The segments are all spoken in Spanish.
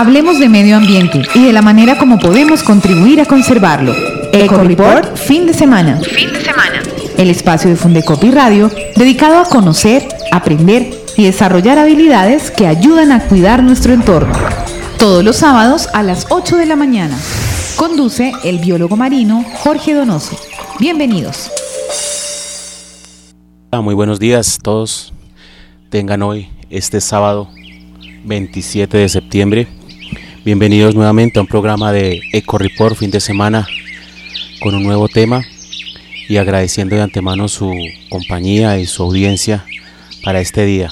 Hablemos de medio ambiente y de la manera como podemos contribuir a conservarlo. Eco Report fin de semana. El espacio de Fundecopy Radio dedicado a conocer, aprender y desarrollar habilidades que ayudan a cuidar nuestro entorno. Todos los sábados a las 8 de la mañana. Conduce el biólogo marino Jorge Donoso. Bienvenidos. Muy buenos días a todos. Tengan hoy, este sábado 27 de septiembre. Bienvenidos nuevamente a un programa de Eco Report fin de semana con un nuevo tema y agradeciendo de antemano su compañía y su audiencia para este día.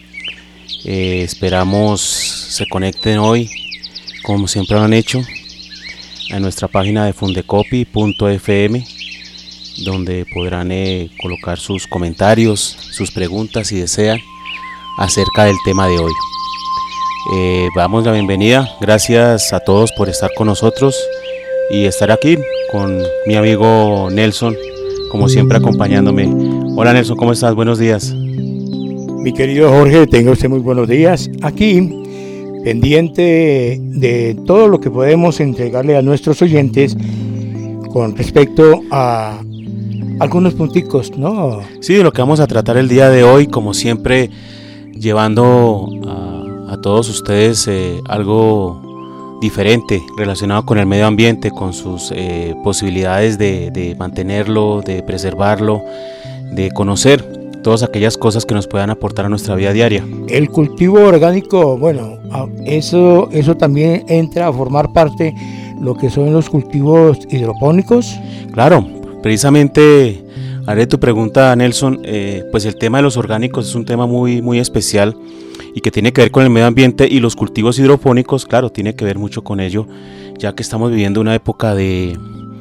Esperamos se conecten hoy, como siempre lo han hecho, a nuestra página de fundecopy.fm, donde podrán colocar sus comentarios, sus preguntas si desean acerca del tema de hoy. Damos la bienvenida, gracias a todos por estar con nosotros y estar aquí con mi amigo Nelson, como siempre acompañándome. Hola Nelson, ¿cómo estás? Buenos días. Mi querido Jorge, tenga usted muy buenos días. Aquí, pendiente de todo lo que podemos entregarle a nuestros oyentes con respecto a algunos punticos, ¿no? Sí, de lo que vamos a tratar el día de hoy, como siempre, llevando a todos ustedes algo diferente relacionado con el medio ambiente, con sus posibilidades de mantenerlo, de preservarlo, de conocer todas aquellas cosas que nos puedan aportar a nuestra vida diaria. El cultivo orgánico, bueno, eso también entra a formar parte lo que son los cultivos hidropónicos. Claro, precisamente haré tu pregunta, Nelson. Pues el tema de los orgánicos es un tema muy, muy especial y que tiene que ver con el medio ambiente, y los cultivos hidropónicos, claro, tiene que ver mucho con ello, ya que estamos viviendo una época de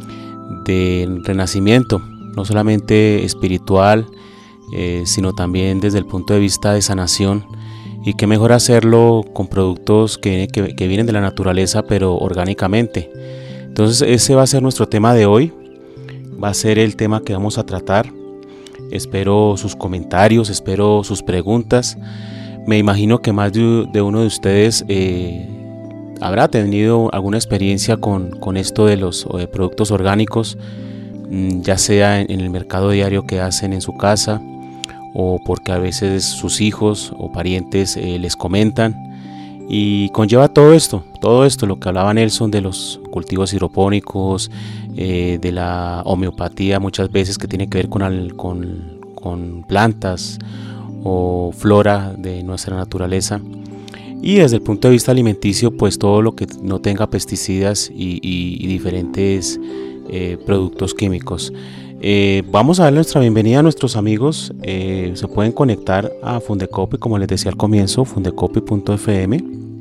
renacimiento, no solamente espiritual, sino también desde el punto de vista de sanación, y qué mejor hacerlo con productos que vienen de la naturaleza, pero orgánicamente. Entonces ese va a ser nuestro tema de hoy, va a ser el tema que vamos a tratar. Espero sus comentarios, espero sus preguntas. Me imagino que más de uno de ustedes habrá tenido alguna experiencia con esto de los productos orgánicos, ya sea en el mercado diario que hacen en su casa, o porque a veces sus hijos o parientes les comentan, y conlleva todo esto, lo que hablaba Nelson de los cultivos hidropónicos, de la homeopatía muchas veces, que tiene que ver con plantas o flora de nuestra naturaleza, y desde el punto de vista alimenticio, pues todo lo que no tenga pesticidas y diferentes productos químicos. Vamos a dar nuestra bienvenida a nuestros amigos. Se pueden conectar a Fundecopy, como les decía al comienzo, fundecopy.fm.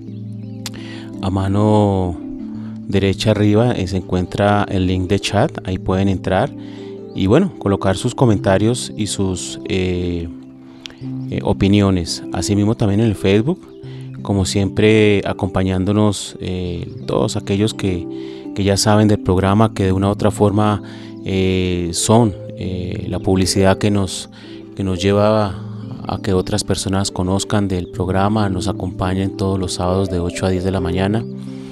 A mano derecha arriba se encuentra el link de chat, ahí pueden entrar y bueno, colocar sus comentarios y sus opiniones. Asimismo también en el Facebook, como siempre, acompañándonos todos aquellos que ya saben del programa, que de una u otra forma son la publicidad que nos lleva a que otras personas conozcan del programa, nos acompañen todos los sábados de 8 a 10 de la mañana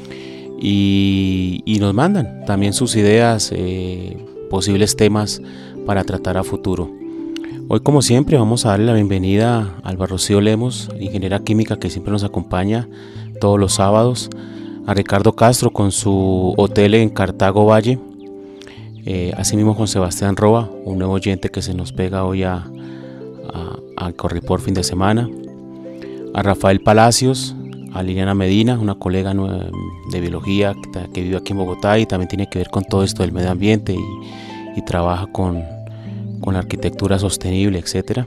y nos mandan también sus ideas, posibles temas para tratar a futuro. Hoy, como siempre, vamos a darle la bienvenida a Alba Rocío Lemos, ingeniera química que siempre nos acompaña todos los sábados, a Ricardo Castro con su hotel en Cartago Valle, asimismo con Sebastián Roa, un nuevo oyente que se nos pega hoy a Corripor fin de semana, a Rafael Palacios, a Liliana Medina, una colega de biología que vive aquí en Bogotá y también tiene que ver con todo esto del medio ambiente y trabaja con la arquitectura sostenible, etc.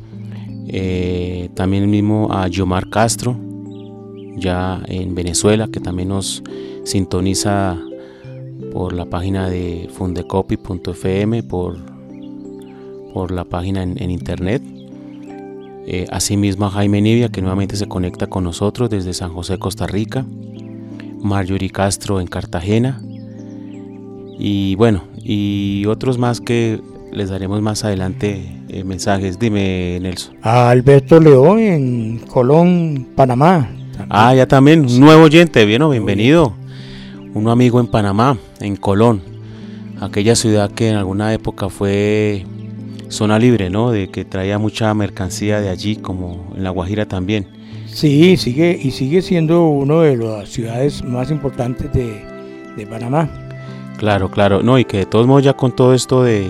También mismo a Yomar Castro, ya en Venezuela, que también nos sintoniza por la página de fundecopy.fm, por la página en internet. Asimismo a Jaime Nivia, que nuevamente se conecta con nosotros desde San José, Costa Rica. Marjorie Castro en Cartagena. Y bueno, y otros más que les daremos más adelante mensajes. Dime, Nelson. A Alberto León en Colón, Panamá. También. Ya también, un nuevo oyente, bienvenido. Un amigo en Panamá, en Colón, aquella ciudad que en alguna época fue zona libre, ¿no? De que traía mucha mercancía de allí, como en La Guajira también. Sí, sigue siendo una de las ciudades más importantes de Panamá. Claro, no, y que de todos modos ya con todo esto del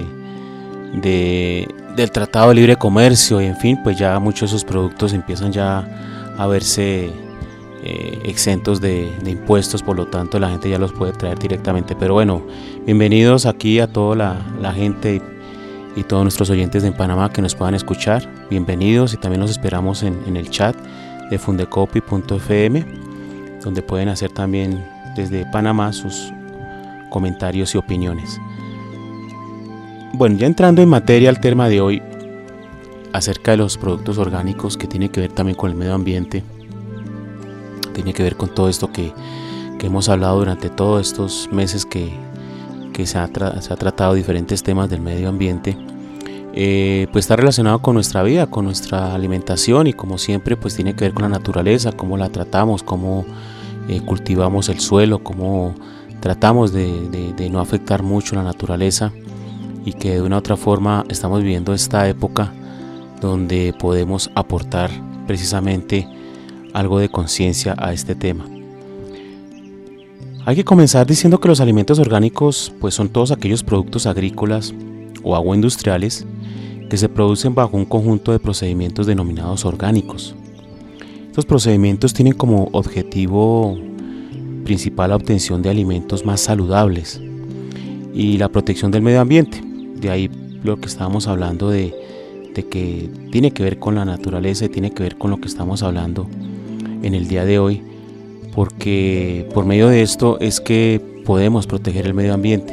Tratado de Libre Comercio y en fin, pues ya muchos de esos productos empiezan ya a verse exentos de impuestos, por lo tanto la gente ya los puede traer directamente. Pero bueno, bienvenidos aquí a toda la gente y todos nuestros oyentes en Panamá que nos puedan escuchar, bienvenidos, y también los esperamos en el chat de fundecopi.fm, donde pueden hacer también desde Panamá sus comentarios y opiniones. Bueno, ya entrando en materia al tema de hoy acerca de los productos orgánicos, que tiene que ver también con el medio ambiente, tiene que ver con todo esto que hemos hablado durante todos estos meses que se ha tratado diferentes temas del medio ambiente. Pues está relacionado con nuestra vida, con nuestra alimentación, y como siempre pues tiene que ver con la naturaleza, cómo la tratamos, cómo cultivamos el suelo, cómo tratamos de no afectar mucho la naturaleza, y que de una u otra forma estamos viviendo esta época donde podemos aportar precisamente algo de conciencia a este tema. Hay que comenzar diciendo que los alimentos orgánicos pues son todos aquellos productos agrícolas o agroindustriales que se producen bajo un conjunto de procedimientos denominados orgánicos. Estos procedimientos tienen como objetivo principal la obtención de alimentos más saludables y la protección del medio ambiente. De ahí lo que estábamos hablando de que tiene que ver con la naturaleza y tiene que ver con lo que estamos hablando en el día de hoy, porque por medio de esto es que podemos proteger el medio ambiente.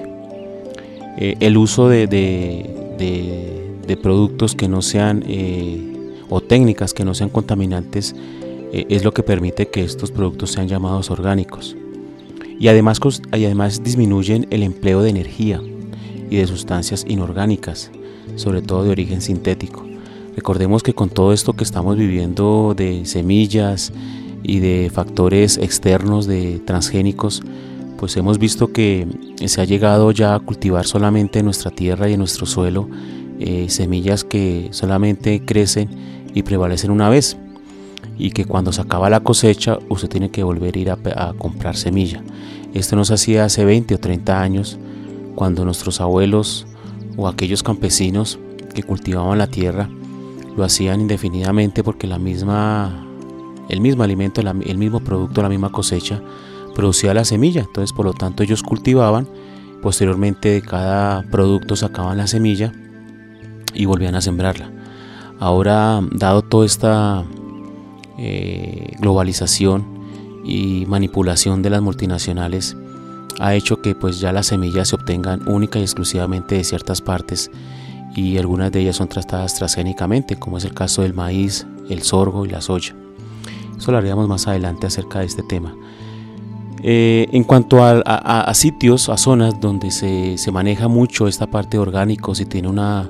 El uso de productos que no sean o técnicas que no sean contaminantes es lo que permite que estos productos sean llamados orgánicos, y además disminuyen el empleo de energía y de sustancias inorgánicas, sobre todo de origen sintético. Recordemos que con todo esto que estamos viviendo de semillas y de factores externos de transgénicos, pues hemos visto que se ha llegado ya a cultivar solamente en nuestra tierra y en nuestro suelo semillas que solamente crecen y prevalecen una vez, y que cuando se acaba la cosecha usted tiene que volver a ir a comprar semilla. Esto no se hacía hace 20 o 30 años, cuando nuestros abuelos o aquellos campesinos que cultivaban la tierra lo hacían indefinidamente, porque el mismo alimento, el mismo producto, la misma cosecha producía la semilla. Entonces, por lo tanto, ellos cultivaban, posteriormente de cada producto sacaban la semilla y volvían a sembrarla. Ahora, dado toda esta globalización y manipulación de las multinacionales, ha hecho que pues ya las semillas se obtengan única y exclusivamente de ciertas partes, y algunas de ellas son tratadas transgénicamente, como es el caso del maíz, el sorgo y la soya. Eso lo haremos más adelante acerca de este tema. En cuanto a sitios, a zonas donde se maneja mucho esta parte de orgánicos y tiene una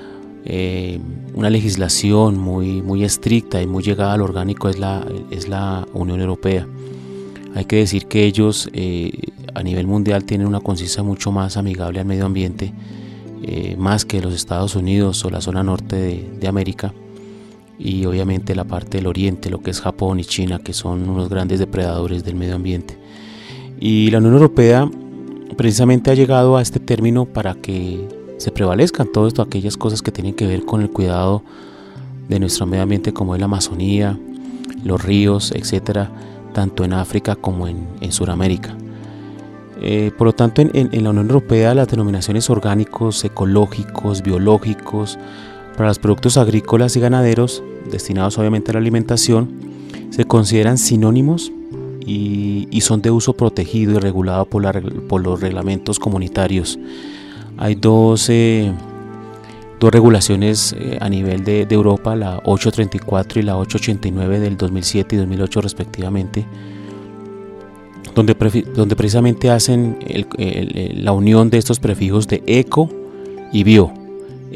legislación muy estricta y muy llegada al orgánico, es la Unión Europea. Hay que decir que ellos a nivel mundial tienen una conciencia mucho más amigable al medio ambiente, más que los Estados Unidos o la zona norte de América, y obviamente la parte del oriente, lo que es Japón y China, que son unos grandes depredadores del medio ambiente. Y la Unión Europea precisamente ha llegado a este término para que se prevalezcan todo esto, aquellas cosas que tienen que ver con el cuidado de nuestro medio ambiente, como es la Amazonía, los ríos, etcétera, tanto en África como en Sudamérica. Por lo tanto, en la Unión Europea, las denominaciones orgánicos, ecológicos, biológicos, para los productos agrícolas y ganaderos, destinados obviamente a la alimentación, se consideran sinónimos y son de uso protegido y regulado por los reglamentos comunitarios. Hay dos regulaciones a nivel de Europa, la 834 y la 889 del 2007 y 2008 respectivamente, donde precisamente hacen la unión de estos prefijos de eco y bio,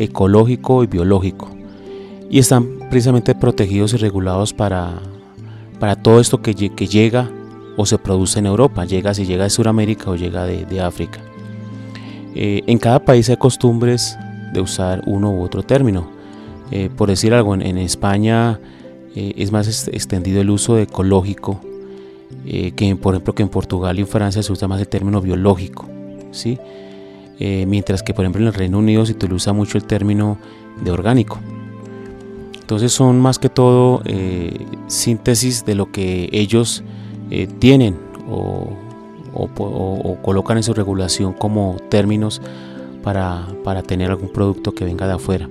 ecológico y biológico, y están precisamente protegidos y regulados para para todo esto que llega o se produce en Europa, si llega de Sudamérica o llega de África. En cada país hay costumbres de usar uno u otro término. Por decir algo, en España es más extendido el uso de ecológico, por ejemplo que en Portugal y en Francia se usa más el término biológico, ¿sí? Mientras que por ejemplo en el Reino Unido se utiliza mucho el término de orgánico. Entonces son más que todo síntesis de lo que ellos tienen o colocan en su regulación como términos para tener algún producto que venga de afuera.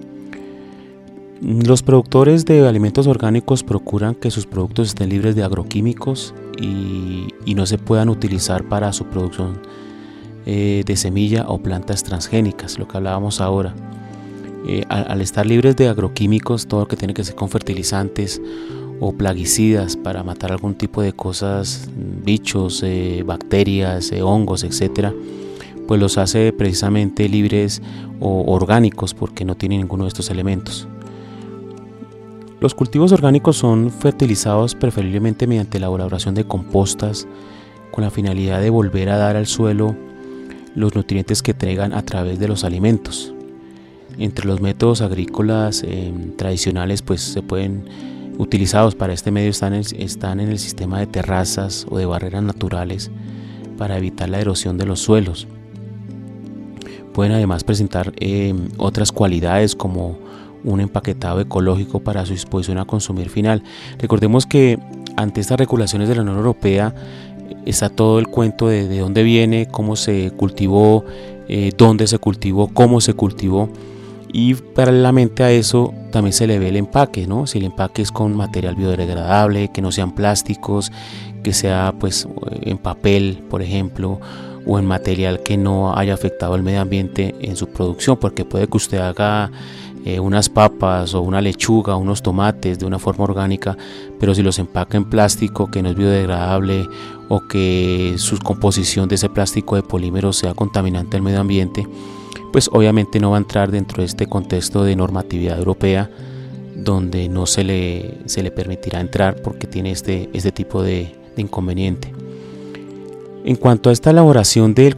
Los productores de alimentos orgánicos procuran que sus productos estén libres de agroquímicos y no se puedan utilizar para su producción de semilla o plantas transgénicas, lo que hablábamos ahora. Al estar libres de agroquímicos, todo lo que tiene que ser con fertilizantes o plaguicidas para matar algún tipo de cosas, bichos, bacterias, hongos, etcétera, pues los hace precisamente libres o orgánicos porque no tienen ninguno de estos elementos. Los cultivos orgánicos son fertilizados preferiblemente mediante la elaboración de compostas con la finalidad de volver a dar al suelo los nutrientes que entregan a través de los alimentos. Entre los métodos agrícolas tradicionales pues se pueden utilizados para este medio están en el sistema de terrazas o de barreras naturales para evitar la erosión de los suelos. Pueden además presentar otras cualidades como un empaquetado ecológico para su disposición a consumir final. Recordemos que ante estas regulaciones de la Unión Europea está todo el cuento de dónde viene, cómo se cultivó, dónde se cultivó, cómo se cultivó, y paralelamente a eso también se le ve el empaque, ¿no? Si el empaque es con material biodegradable, que no sean plásticos, que sea pues en papel, por ejemplo, o en material que no haya afectado al medio ambiente en su producción, porque puede que usted haga unas papas o una lechuga, unos tomates de una forma orgánica, pero si los empaca en plástico que no es biodegradable o que su composición de ese plástico de polímero sea contaminante al medio ambiente, pues obviamente no va a entrar dentro de este contexto de normatividad europea donde no se le permitirá entrar porque tiene este tipo de inconveniente. En cuanto a esta elaboración de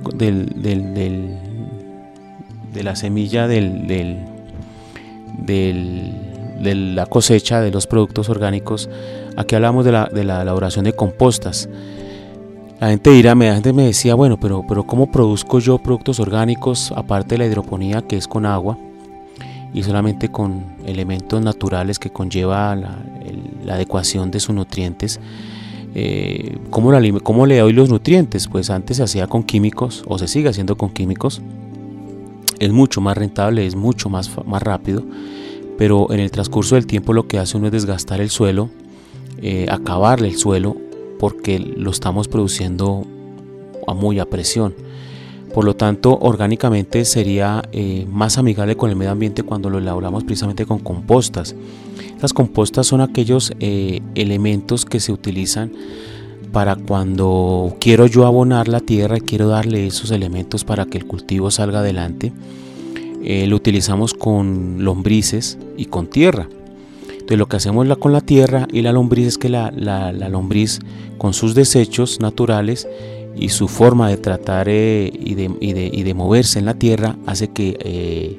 la semilla de la cosecha de los productos orgánicos, aquí hablamos de la elaboración de compostas. La gente me decía, bueno, pero ¿cómo produzco yo productos orgánicos aparte de la hidroponía, que es con agua y solamente con elementos naturales que conlleva la adecuación de sus nutrientes? ¿Cómo le doy los nutrientes? Pues antes se hacía con químicos o se sigue haciendo con químicos. Es mucho más rentable, es mucho más rápido, pero en el transcurso del tiempo lo que hace uno es desgastar el suelo, acabarle el suelo, porque lo estamos produciendo muy a presión. Por lo tanto, orgánicamente sería más amigable con el medio ambiente cuando lo elaboramos precisamente con compostas. Estas compostas son aquellos elementos que se utilizan para cuando quiero yo abonar la tierra y quiero darle esos elementos para que el cultivo salga adelante. Lo utilizamos con lombrices y con tierra. Entonces lo que hacemos con la tierra y la lombriz es que la lombriz, con sus desechos naturales y su forma de tratar y de moverse en la tierra, hace que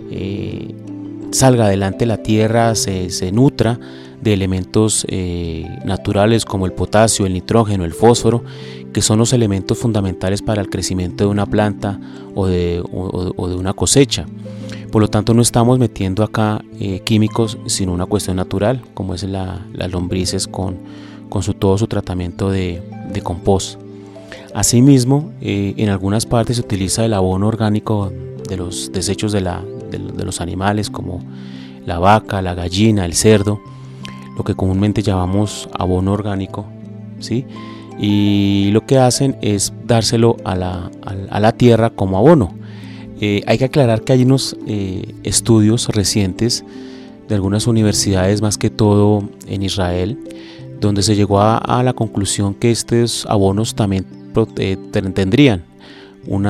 salga adelante la tierra, se nutra de elementos naturales como el potasio, el nitrógeno, el fósforo, que son los elementos fundamentales para el crecimiento de una planta o de una cosecha. Por lo tanto, no estamos metiendo acá químicos, sino una cuestión natural, como es las lombrices con todo su tratamiento de compost. Asimismo, en algunas partes se utiliza el abono orgánico de los desechos de los animales, como la vaca, la gallina, el cerdo, lo que comúnmente llamamos abono orgánico, ¿sí? Y lo que hacen es dárselo a la tierra como abono. Hay que aclarar que hay unos estudios recientes de algunas universidades, más que todo en Israel, donde se llegó a la conclusión que estos abonos también tendrían un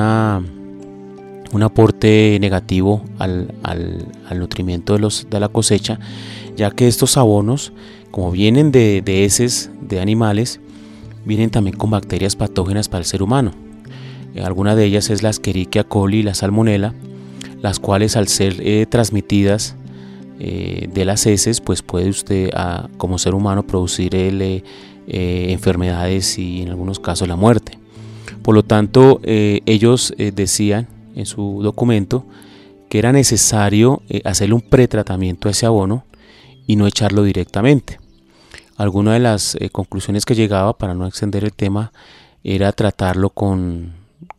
aporte negativo al nutrimiento de la cosecha, ya que estos abonos, como vienen de heces de animales, vienen también con bacterias patógenas para el ser humano. Alguna de ellas es la Escherichia coli y la Salmonella, las cuales al ser transmitidas de las heces, pues puede usted como ser humano producir enfermedades y en algunos casos la muerte. Por lo tanto, ellos decían en su documento que era necesario hacerle un pretratamiento a ese abono y no echarlo directamente. Alguna de las conclusiones que llegaba, para no extender el tema, era tratarlo como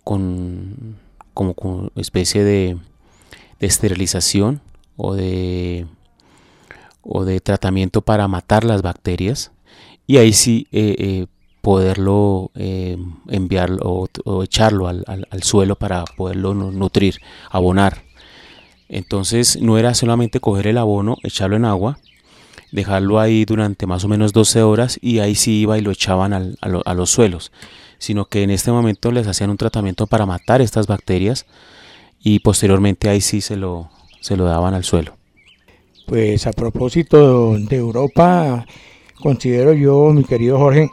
especie de esterilización o de tratamiento para matar las bacterias, y ahí sí poderlo enviarlo o echarlo al suelo para poderlo nutrir, abonar. Entonces no era solamente coger el abono, echarlo en agua, dejarlo ahí durante más o menos 12 horas y ahí sí iba y lo echaban a los suelos, sino que en este momento les hacían un tratamiento para matar estas bacterias y posteriormente ahí sí se lo daban al suelo. Pues a propósito de Europa, considero yo, mi querido Jorge,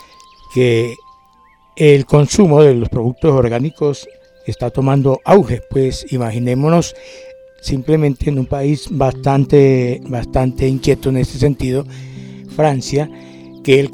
que el consumo de los productos orgánicos está tomando auge. Pues imaginémonos simplemente en un país bastante inquieto en este sentido, Francia, que el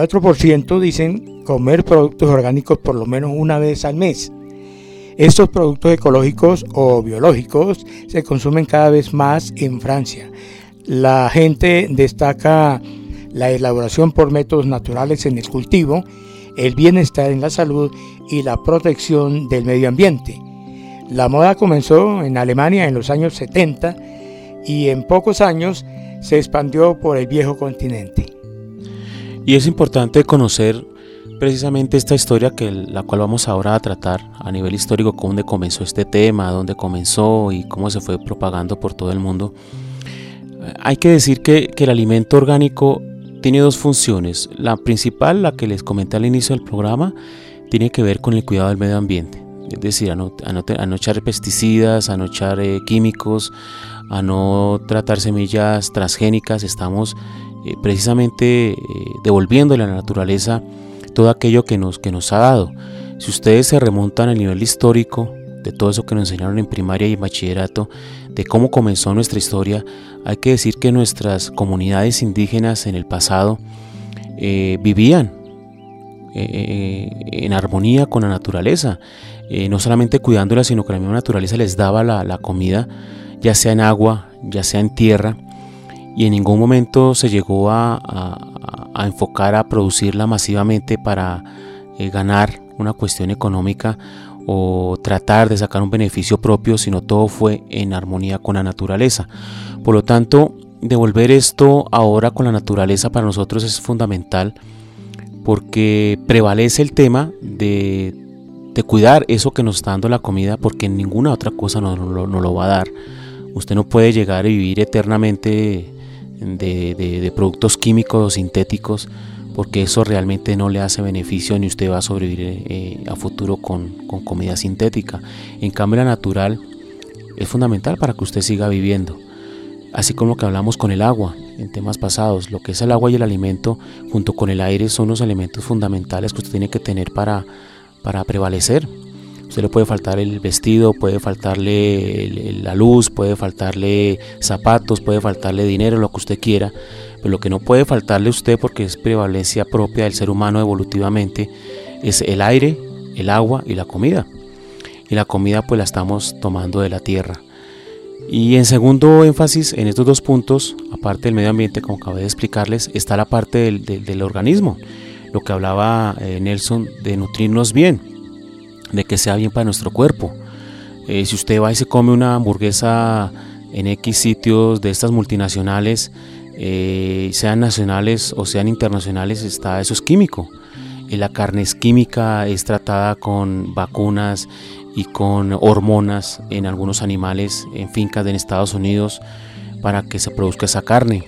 44% dicen comer productos orgánicos por lo menos una vez al mes. Estos productos ecológicos o biológicos se consumen cada vez más en Francia. La gente destaca la elaboración por métodos naturales en el cultivo, el bienestar en la salud y la protección del medio ambiente. La moda comenzó en Alemania en los años 70 y en pocos años se expandió por el viejo continente. Y es importante conocer precisamente esta historia la cual vamos ahora a tratar a nivel histórico, cómo comenzó este tema, dónde comenzó y cómo se fue propagando por todo el mundo. Hay que decir que el alimento orgánico tiene dos funciones. La principal, la que les comenté al inicio del programa, tiene que ver con el cuidado del medio ambiente. Es decir, a no echar pesticidas, a no echar químicos, a no tratar semillas transgénicas. Estamos precisamente devolviéndole a la naturaleza todo aquello que nos ha dado. Si ustedes se remontan al nivel histórico de todo eso que nos enseñaron en primaria y bachillerato, de cómo comenzó nuestra historia, hay que decir que nuestras comunidades indígenas en el pasado vivían en armonía con la naturaleza, no solamente cuidándola, sino que la misma naturaleza les daba la comida, ya sea en agua, ya sea en tierra, y en ningún momento se llegó a enfocar a producirla masivamente para ganar una cuestión económica o tratar de sacar un beneficio propio, sino todo fue en armonía con la naturaleza. Por lo tanto, devolver esto ahora con la naturaleza para nosotros es fundamental, porque prevalece el tema de cuidar eso que nos está dando la comida, porque ninguna otra cosa nos lo va a dar. Usted no puede llegar a vivir eternamente de productos químicos o sintéticos, porque eso realmente no le hace beneficio, ni usted va a sobrevivir a futuro con comida sintética. En cambio, la natural es fundamental para que usted siga viviendo. Así como lo que hablamos con el agua en temas pasados, lo que es el agua y el alimento junto con el aire son los elementos fundamentales que usted tiene que tener para prevalecer. Usted le puede faltar el vestido, puede faltarle la luz, puede faltarle zapatos, puede faltarle dinero, lo que usted quiera, pero lo que no puede faltarle a usted, porque es prevalencia propia del ser humano evolutivamente, es el aire, el agua y la comida. Y la comida pues la estamos tomando de la tierra. Y en segundo énfasis en estos dos puntos, aparte del medio ambiente, como acabé de explicarles, está la parte del organismo, lo que hablaba Nelson, de nutrirnos bien, de que sea bien para nuestro cuerpo. Si usted va y se come una hamburguesa en X sitios de estas multinacionales, sean nacionales o sean internacionales, eso es químico. La carne es química, es tratada con vacunas y con hormonas en algunos animales en fincas en Estados Unidos para que se produzca esa carne.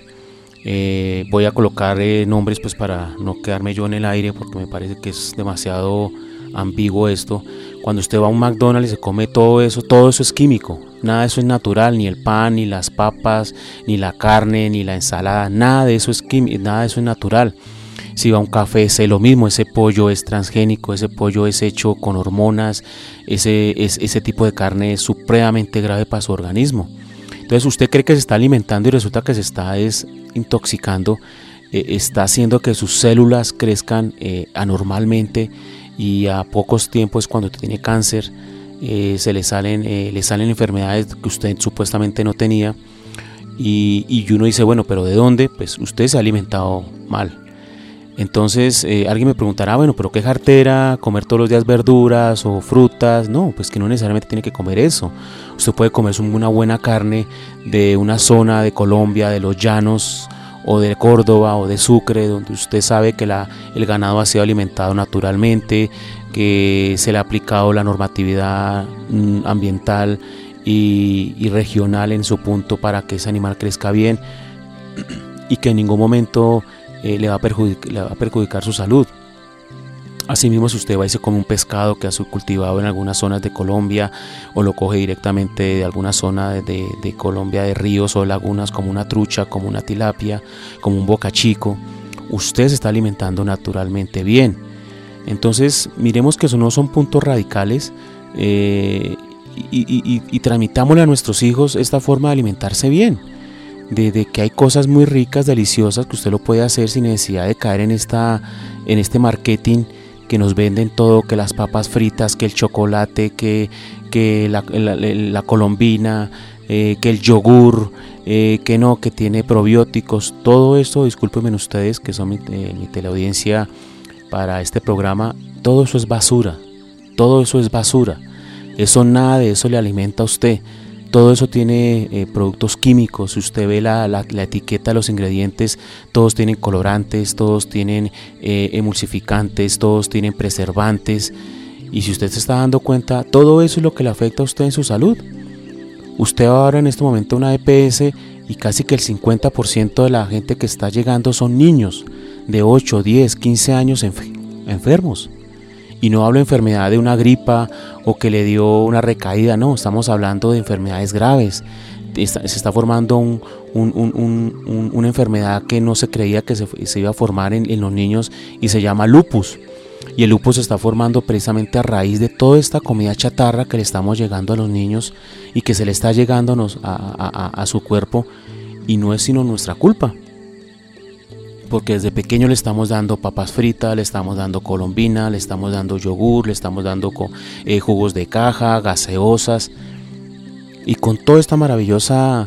Voy a colocar nombres pues para no quedarme yo en el aire, porque me parece que es demasiado ambiguo esto, Cuando usted va a un McDonald's y se come todo eso es químico. Nada de eso es natural, ni el pan, ni las papas, ni la carne, ni la ensalada, nada de eso es químico, nada de eso es natural. Si va a un café es lo mismo, ese pollo es transgénico, ese pollo es hecho con hormonas, ese tipo de carne es supremamente grave para su organismo. Entonces usted cree que se está alimentando y resulta que se está intoxicando, está haciendo que sus células crezcan anormalmente, y a pocos tiempos, cuando tiene cáncer, le salen enfermedades que usted supuestamente no tenía, y uno dice, bueno, pero ¿de dónde? Pues usted se ha alimentado mal. Entonces alguien me preguntará, bueno, pero qué jartera, comer todos los días verduras o frutas. No, pues que no necesariamente tiene que comer eso. Usted puede comer una buena carne de una zona de Colombia, de los llanos, o de Córdoba o de Sucre, donde usted sabe que el ganado ha sido alimentado naturalmente, que se le ha aplicado la normatividad ambiental y regional en su punto para que ese animal crezca bien, y que en ningún momento le va a perjudicar su salud. Asimismo, si usted va y se come un pescado que ha sido cultivado en algunas zonas de Colombia, o lo coge directamente de alguna zona de Colombia, de ríos o lagunas, como una trucha, como una tilapia, como un bocachico, usted se está alimentando naturalmente bien. Entonces miremos que eso no son puntos radicales, y transmitámosle a nuestros hijos esta forma de alimentarse bien, de que hay cosas muy ricas, deliciosas, que usted lo puede hacer sin necesidad de caer en este marketing que nos venden todo, que las papas fritas, que el chocolate, que la colombina, que el yogur, que tiene probióticos. Todo esto, discúlpenme ustedes que son mi teleaudiencia para este programa, todo eso es basura, todo eso es basura. Eso, nada de eso le alimenta a usted. Todo eso tiene productos químicos. Si usted ve la etiqueta de los ingredientes, todos tienen colorantes, todos tienen emulsificantes, todos tienen preservantes. Y si usted se está dando cuenta, todo eso es lo que le afecta a usted en su salud. Usted va ahora en este momento a una EPS y casi que el 50% de la gente que está llegando son niños de 8, 10, 15 años enfermos. Y no hablo de enfermedad de una gripa o que le dio una recaída, no, estamos hablando de enfermedades graves. Se está formando una enfermedad que no se creía que se iba a formar en los niños, y se llama lupus. Y el lupus se está formando precisamente a raíz de toda esta comida chatarra que le estamos llegando a los niños y que se le está llegando a su cuerpo, y no es sino nuestra culpa. Porque desde pequeño le estamos dando papas fritas, le estamos dando colombina, le estamos dando yogur, le estamos dando jugos de caja, gaseosas, y con toda esta maravillosa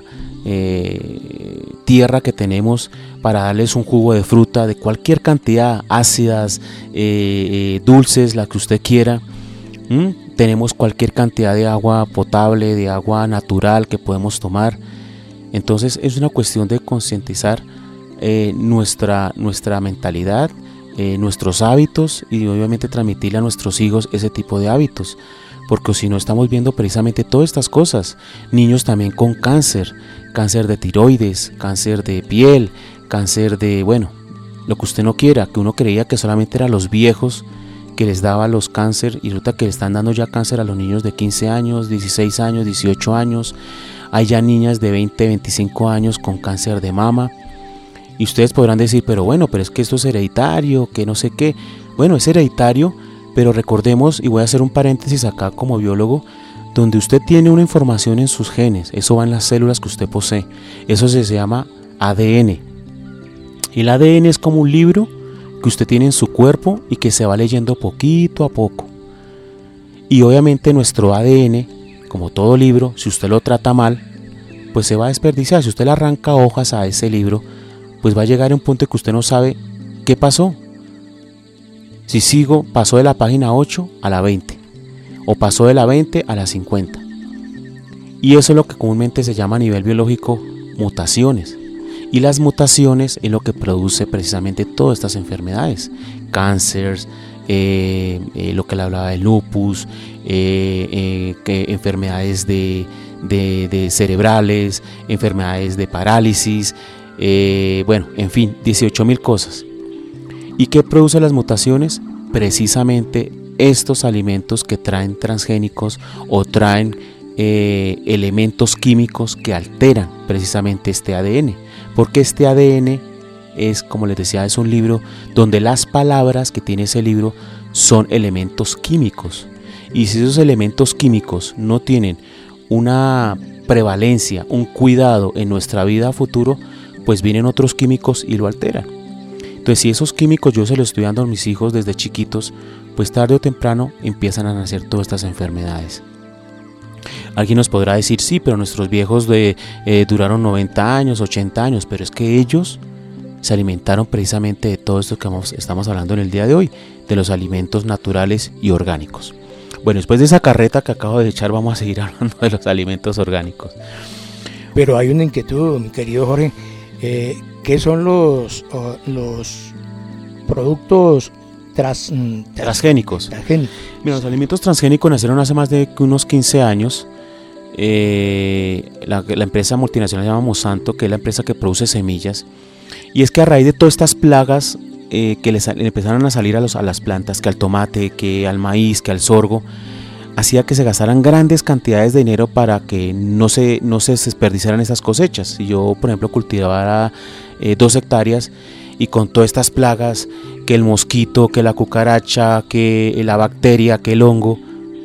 tierra que tenemos para darles un jugo de fruta de cualquier cantidad, ácidas, dulces, la que usted quiera. Tenemos cualquier cantidad de agua potable, de agua natural que podemos tomar. Entonces es una cuestión de concientizar nuestra mentalidad, nuestros hábitos, y obviamente transmitirle a nuestros hijos ese tipo de hábitos, porque si no estamos viendo precisamente todas estas cosas. Niños también con cáncer de tiroides, cáncer de piel, cáncer de, bueno, lo que usted no quiera, que uno creía que solamente eran los viejos que les daba los cáncer, y resulta que le están dando ya cáncer a los niños de 15 años, 16 años, 18 años, hay ya niñas de 20, 25 años con cáncer de mama. Y ustedes podrán decir, pero es que esto es hereditario, que no sé qué. Bueno, es hereditario, pero recordemos, y voy a hacer un paréntesis acá como biólogo, donde usted tiene una información en sus genes, eso va en las células que usted posee, eso se llama ADN. Y el ADN es como un libro que usted tiene en su cuerpo y que se va leyendo poquito a poco. Y obviamente nuestro ADN, como todo libro, si usted lo trata mal, pues se va a desperdiciar. Si usted le arranca hojas a ese libro, pues va a llegar a un punto en que usted no sabe qué pasó. Si pasó de la página 8 a la 20, o pasó de la 20 a la 50. Y eso es lo que comúnmente se llama a nivel biológico mutaciones. Y las mutaciones es lo que produce precisamente todas estas enfermedades. Cánceres, lo que le hablaba del lupus, enfermedades de cerebrales, enfermedades de parálisis, en fin, 18.000 cosas. ¿Y qué produce las mutaciones? Precisamente estos alimentos que traen transgénicos o traen elementos químicos que alteran precisamente este ADN, porque este ADN es, como les decía, es un libro donde las palabras que tiene ese libro son elementos químicos, y si esos elementos químicos no tienen una prevalencia, un cuidado en nuestra vida a futuro, pues vienen otros químicos y lo alteran. Entonces, si esos químicos yo se los estoy dando a mis hijos desde chiquitos, pues tarde o temprano empiezan a nacer todas estas enfermedades. Alguien nos podrá decir, sí, pero nuestros viejos duraron 90 años, 80 años, pero es que ellos se alimentaron precisamente de todo esto que estamos hablando en el día de hoy, de los alimentos naturales y orgánicos. Bueno, después de esa carreta que acabo de echar, vamos a seguir hablando de los alimentos orgánicos. Pero hay una inquietud, mi querido Jorge, ¿qué son los productos transgénicos? Mira, los alimentos transgénicos nacieron hace más de unos 15 años. La empresa multinacional se llama Monsanto, que es la empresa que produce semillas, y es que a raíz de todas estas plagas que le empezaron a salir a las plantas, que al tomate, que al maíz, que al sorgo, hacía que se gastaran grandes cantidades de dinero para que no se desperdiciaran esas cosechas. Si yo, por ejemplo, cultivara 2 hectáreas y con todas estas plagas, que el mosquito, que la cucaracha, que la bacteria, que el hongo,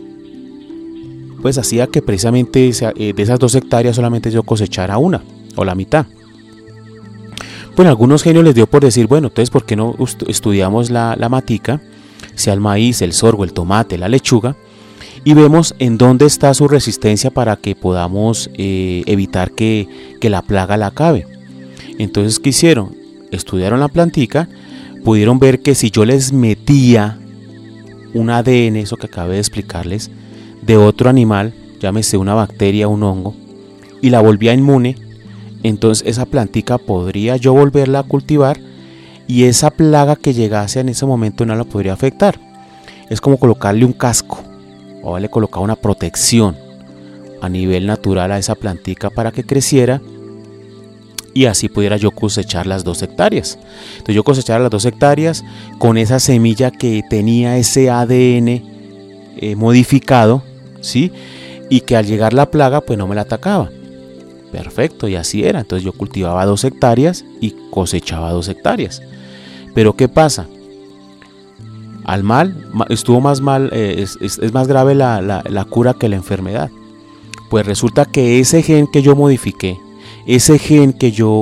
pues hacía que precisamente de esas 2 hectáreas solamente yo cosechara una o la mitad. Bueno, algunos genios les dio por decir, bueno, entonces ¿por qué no estudiamos la matica, sea el maíz, el sorgo, el tomate, la lechuga, y vemos en dónde está su resistencia para que podamos evitar que la plaga la acabe? Entonces, ¿qué hicieron? Estudiaron la plantica, pudieron ver que si yo les metía un ADN, eso que acabé de explicarles, de otro animal, llámese una bacteria, un hongo, y la volvía inmune, entonces esa plantica podría yo volverla a cultivar y esa plaga que llegase en ese momento no la podría afectar. Es como colocarle un casco o haberle colocado una protección a nivel natural a esa plantica para que creciera y así pudiera yo cosechar las 2 hectáreas. Entonces yo cosechara las 2 hectáreas con esa semilla que tenía ese ADN modificado, ¿sí? Y que al llegar la plaga pues no me la atacaba. Perfecto, y así era. Entonces yo cultivaba 2 hectáreas y cosechaba 2 hectáreas. Pero ¿qué pasa? Al mal, estuvo más mal, es más grave la cura que la enfermedad. Pues resulta que ese gen que yo modifiqué, ese gen que yo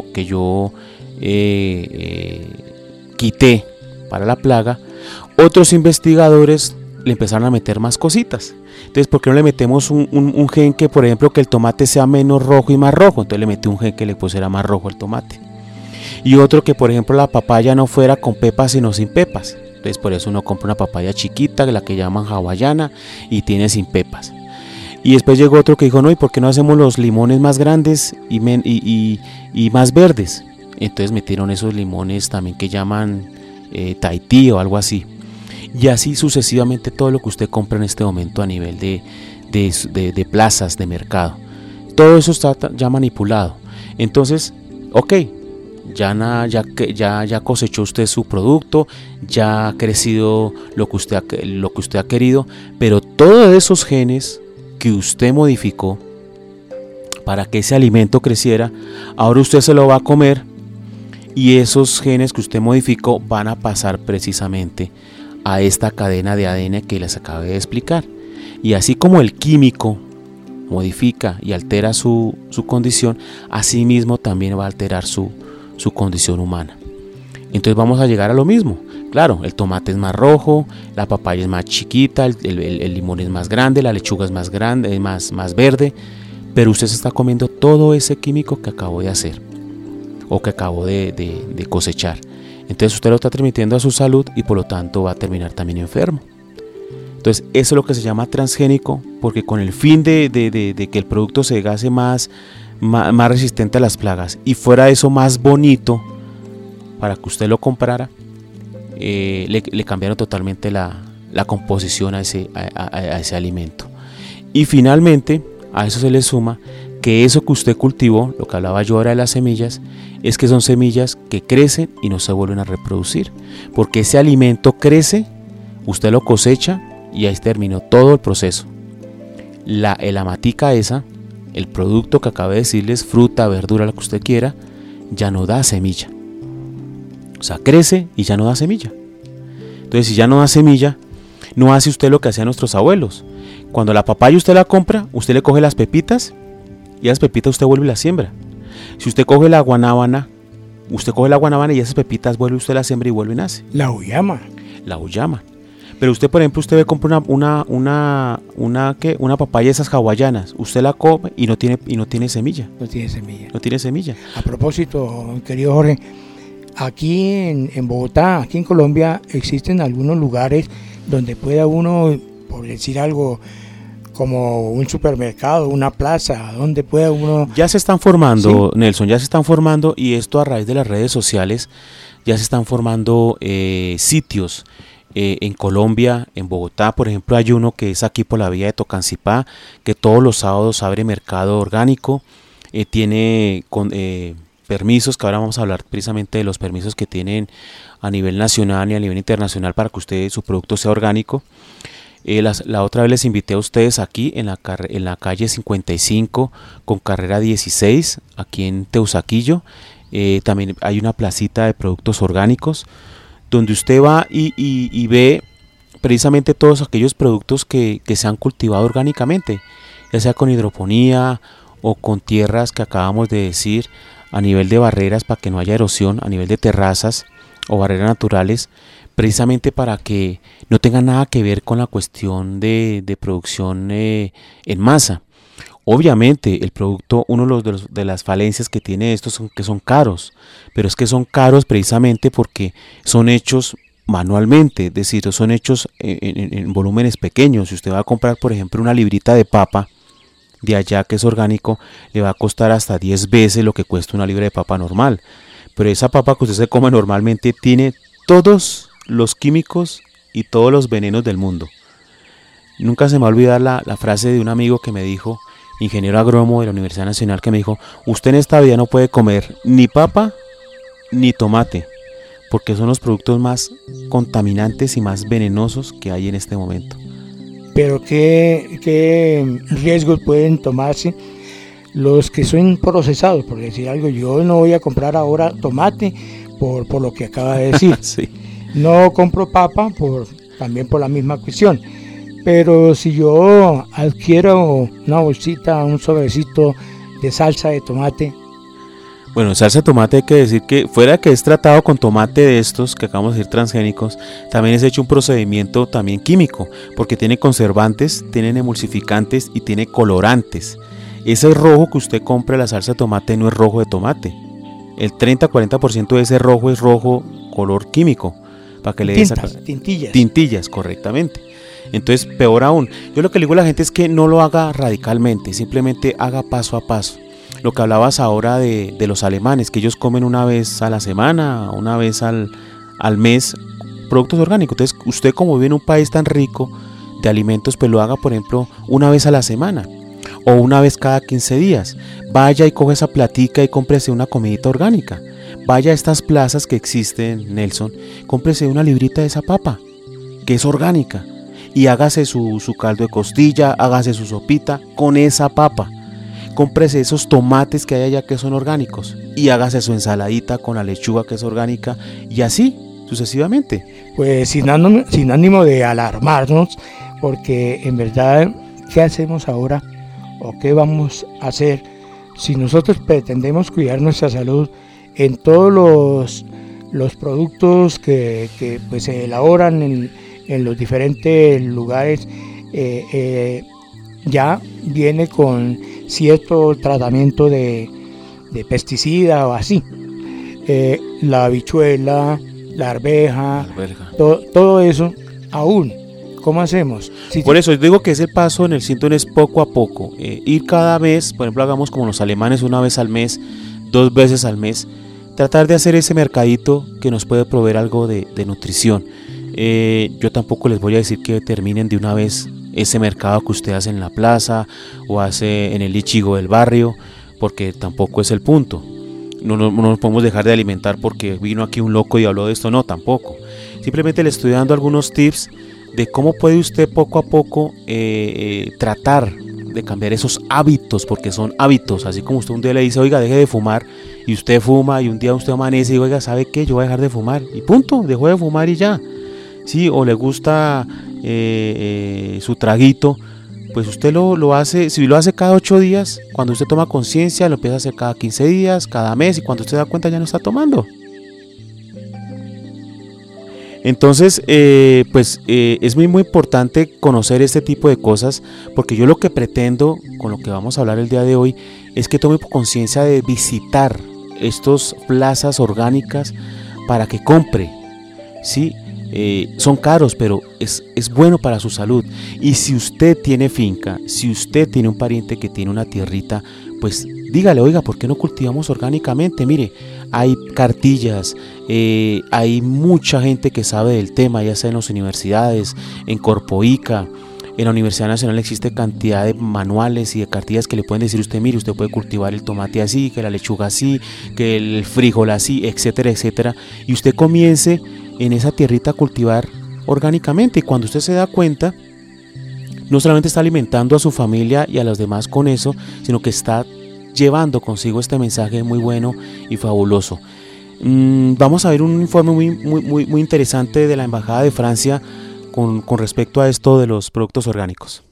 quité para la plaga, otros investigadores le empezaron a meter más cositas. Entonces, ¿por qué no le metemos un gen que, por ejemplo, que el tomate sea menos rojo y más rojo? Entonces le metí un gen que le pusiera más rojo al tomate. Y otro que, por ejemplo, la papaya no fuera con pepas sino sin pepas. Entonces por eso uno compra una papaya chiquita, la que llaman hawaiana, y tiene sin pepas. Y después llegó otro que dijo, no, ¿y por qué no hacemos los limones más grandes y más verdes? Entonces metieron esos limones también que llaman Tahití o algo así. Y así sucesivamente todo lo que usted compra en este momento a nivel de plazas, de mercado. Todo eso está ya manipulado. Entonces, ok, ya cosechó usted su producto, ya ha crecido lo que usted ha querido, pero todos esos genes que usted modificó para que ese alimento creciera, ahora usted se lo va a comer y esos genes que usted modificó van a pasar precisamente a esta cadena de ADN que les acabé de explicar. Y así como el químico modifica y altera su condición, así mismo también va a alterar su condición humana. Entonces vamos a llegar a lo mismo. Claro, el tomate es más rojo, la papaya es más chiquita, el limón es más grande, la lechuga es más grande, más verde, pero usted se está comiendo todo ese químico que acabó de hacer o que acabó de cosechar. Entonces usted lo está transmitiendo a su salud y por lo tanto va a terminar también enfermo. Entonces eso es lo que se llama transgénico, porque con el fin de que el producto se haga más resistente a las plagas y fuera eso más bonito para que usted lo comprara, le cambiaron totalmente la composición a ese alimento. Y finalmente a eso se le suma que eso que usted cultivó, lo que hablaba yo ahora de las semillas, es que son semillas que crecen y no se vuelven a reproducir, porque ese alimento crece usted lo cosecha y ahí terminó todo el proceso. La matica esa, el producto que acabé de decirles, fruta, verdura, lo que usted quiera, ya no da semilla. O sea, crece y ya no da semilla. Entonces, si ya no da semilla, no hace usted lo que hacían nuestros abuelos. Cuando la papaya usted la compra, usted le coge las pepitas y las pepitas usted vuelve y las siembra. Si usted coge la guanábana, y esas pepitas vuelve usted la siembra y vuelve y nace. La uyama. Pero usted, por ejemplo, usted ve compra una papaya de esas hawaianas, usted la come y no tiene semilla. No tiene semilla. No tiene semilla. A propósito, querido Jorge, aquí en Bogotá, aquí en Colombia, existen algunos lugares donde pueda uno, por decir algo, como un supermercado, una plaza, donde pueda uno... Ya se están formando, ¿sí? Nelson, ya se están formando, y esto a raíz de las redes sociales, ya se están formando sitios en Colombia, en Bogotá, por ejemplo, hay uno que es aquí por la vía de Tocancipá, que todos los sábados abre mercado orgánico, tiene permisos, que ahora vamos a hablar precisamente de los permisos que tienen a nivel nacional y a nivel internacional para que su producto sea orgánico. La otra vez les invité a ustedes aquí en la calle 55 con carrera 16, aquí en Teusaquillo. También hay una placita de productos orgánicos donde usted va y ve precisamente todos aquellos productos que se han cultivado orgánicamente, ya sea con hidroponía o con tierras que acabamos de decir, a nivel de barreras para que no haya erosión, a nivel de terrazas o barreras naturales, precisamente para que no tenga nada que ver con la cuestión de producción en masa. Obviamente el producto, de las falencias que tiene esto son que son caros, pero es que son caros precisamente porque son hechos manualmente, es decir, son hechos en volúmenes pequeños. Si usted va a comprar, por ejemplo, una librita de papa de allá que es orgánico, le va a costar hasta 10 veces lo que cuesta una libra de papa normal, pero esa papa que usted se come normalmente tiene todos los químicos y todos los venenos del mundo. Nunca se me va a olvidar la frase de un amigo que me dijo, ingeniero agrónomo de la Universidad Nacional, que me dijo: usted en esta vida no puede comer ni papa ni tomate, porque son los productos más contaminantes y más venenosos que hay en este momento. Pero ¿qué riesgos pueden tomarse los que son procesados? Por decir algo, yo no voy a comprar ahora tomate por lo que acaba de decir. Sí. No compro papa también por la misma cuestión. Pero si yo adquiero una bolsita, un sobrecito de salsa de tomate. Bueno, salsa de tomate hay que decir que fuera que es tratado con tomate de estos que acabamos de decir transgénicos, también es hecho un procedimiento también químico, porque tiene conservantes, tiene emulsificantes y tiene colorantes. Ese rojo que usted compra la salsa de tomate no es rojo de tomate. El 30-40% de ese rojo es rojo color químico, para que le dé tintillas, correctamente. Entonces, peor aún, yo lo que le digo a la gente es que no lo haga radicalmente, simplemente haga paso a paso. Lo que hablabas ahora de los alemanes, que ellos comen una vez a la semana, una vez al mes, productos orgánicos. Entonces, usted, como vive en un país tan rico de alimentos, pues lo haga, por ejemplo, una vez a la semana o una vez cada 15 días. Vaya y coge esa platica y cómprese una comidita orgánica. Vaya a estas plazas que existen, Nelson, cómprese una librita de esa papa, que es orgánica, y hágase su caldo de costilla, hágase su sopita con esa papa. Cómprese esos tomates que hay allá que son orgánicos y hágase su ensaladita con la lechuga que es orgánica, y así sucesivamente. Pues sin ánimo de alarmarnos, porque en verdad, ¿qué hacemos ahora o qué vamos a hacer si nosotros pretendemos cuidar nuestra salud en todos los productos que pues se elaboran en los diferentes lugares? Ya viene con cierto tratamiento de pesticida o así. La habichuela, la arveja. Todo eso aún. ¿Cómo hacemos? Por eso digo que ese paso en el síntoma es poco a poco. Ir cada mes, por ejemplo, hagamos como los alemanes, una vez al mes, 2 veces al mes. Tratar de hacer ese mercadito que nos puede proveer algo de nutrición. Yo tampoco les voy a decir que terminen de una vez ese mercado que usted hace en la plaza o hace en el Ichigo del barrio, porque tampoco es el punto. no nos podemos dejar de alimentar porque vino aquí un loco y habló de esto, no, tampoco. Simplemente le estoy dando algunos tips de cómo puede usted poco a poco tratar de cambiar esos hábitos, porque son hábitos, así como usted un día le dice, oiga, deje de fumar, y usted fuma, y un día usted amanece y oiga, ¿sabe qué? Yo voy a dejar de fumar, y punto, dejó de fumar y ya. Sí, o le gusta su traguito, pues usted lo hace, si lo hace cada 8 días, cuando usted toma conciencia, lo empieza a hacer cada 15 días, cada mes, y cuando usted da cuenta ya no está tomando. Entonces, es muy importante conocer este tipo de cosas, porque yo lo que pretendo, con lo que vamos a hablar el día de hoy, es que tome conciencia de visitar estas plazas orgánicas para que compre, ¿sí? Son caros, pero es bueno para su salud. Y si usted tiene finca, si usted tiene un pariente que tiene una tierrita, pues dígale, oiga, ¿por qué no cultivamos orgánicamente? Mire, hay cartillas, hay mucha gente que sabe del tema, ya sea en las universidades, en Corpoica, en la Universidad Nacional existe cantidad de manuales y de cartillas que le pueden decir usted, mire, usted puede cultivar el tomate así, que la lechuga así, que el frijol así, etcétera, etcétera, y usted comience en esa tierrita a cultivar orgánicamente, y cuando usted se da cuenta, no solamente está alimentando a su familia y a los demás con eso, sino que está llevando consigo este mensaje muy bueno y fabuloso. Vamos a ver un informe muy interesante de la Embajada de Francia con respecto a esto de los productos orgánicos.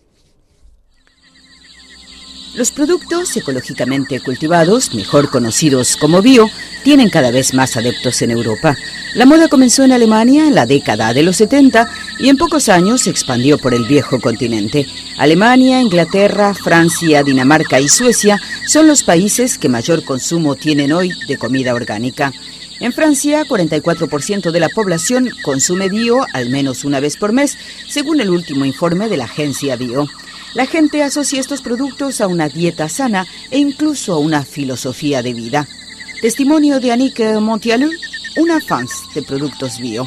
Los productos ecológicamente cultivados, mejor conocidos como bio, tienen cada vez más adeptos en Europa. La moda comenzó en Alemania en la década de los 70 y en pocos años se expandió por el viejo continente. Alemania, Inglaterra, Francia, Dinamarca y Suecia son los países que mayor consumo tienen hoy de comida orgánica. En Francia, 44% de la población consume bio al menos una vez por mes, según el último informe de la agencia Bio. La gente asocia estos productos a una dieta sana e incluso a una filosofía de vida. Testimonio de Annick Montialou, una fan de productos bio.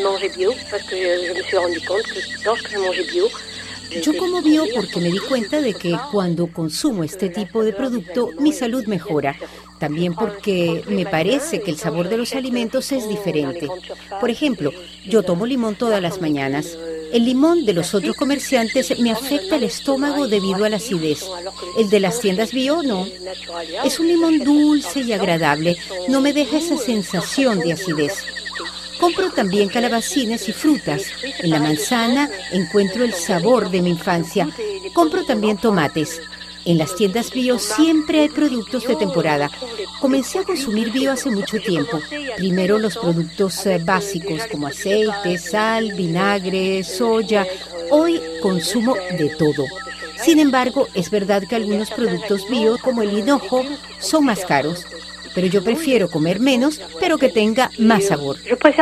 Yo como bio porque me di cuenta de que cuando consumo este tipo de producto, mi salud mejora. También porque me parece que el sabor de los alimentos es diferente. Por ejemplo, yo tomo limón todas las mañanas. El limón de los otros comerciantes me afecta el estómago debido a la acidez. El de las tiendas bio no. Es un limón dulce y agradable. No me deja esa sensación de acidez. Compro también calabacines y frutas. En la manzana encuentro el sabor de mi infancia. Compro también tomates. En las tiendas bio siempre hay productos de temporada. Comencé a consumir bio hace mucho tiempo. Primero los productos básicos como aceite, sal, vinagre, soya. Hoy consumo de todo. Sin embargo, es verdad que algunos productos bio, como el hinojo, son más caros. Pero yo prefiero comer menos, pero que tenga más sabor.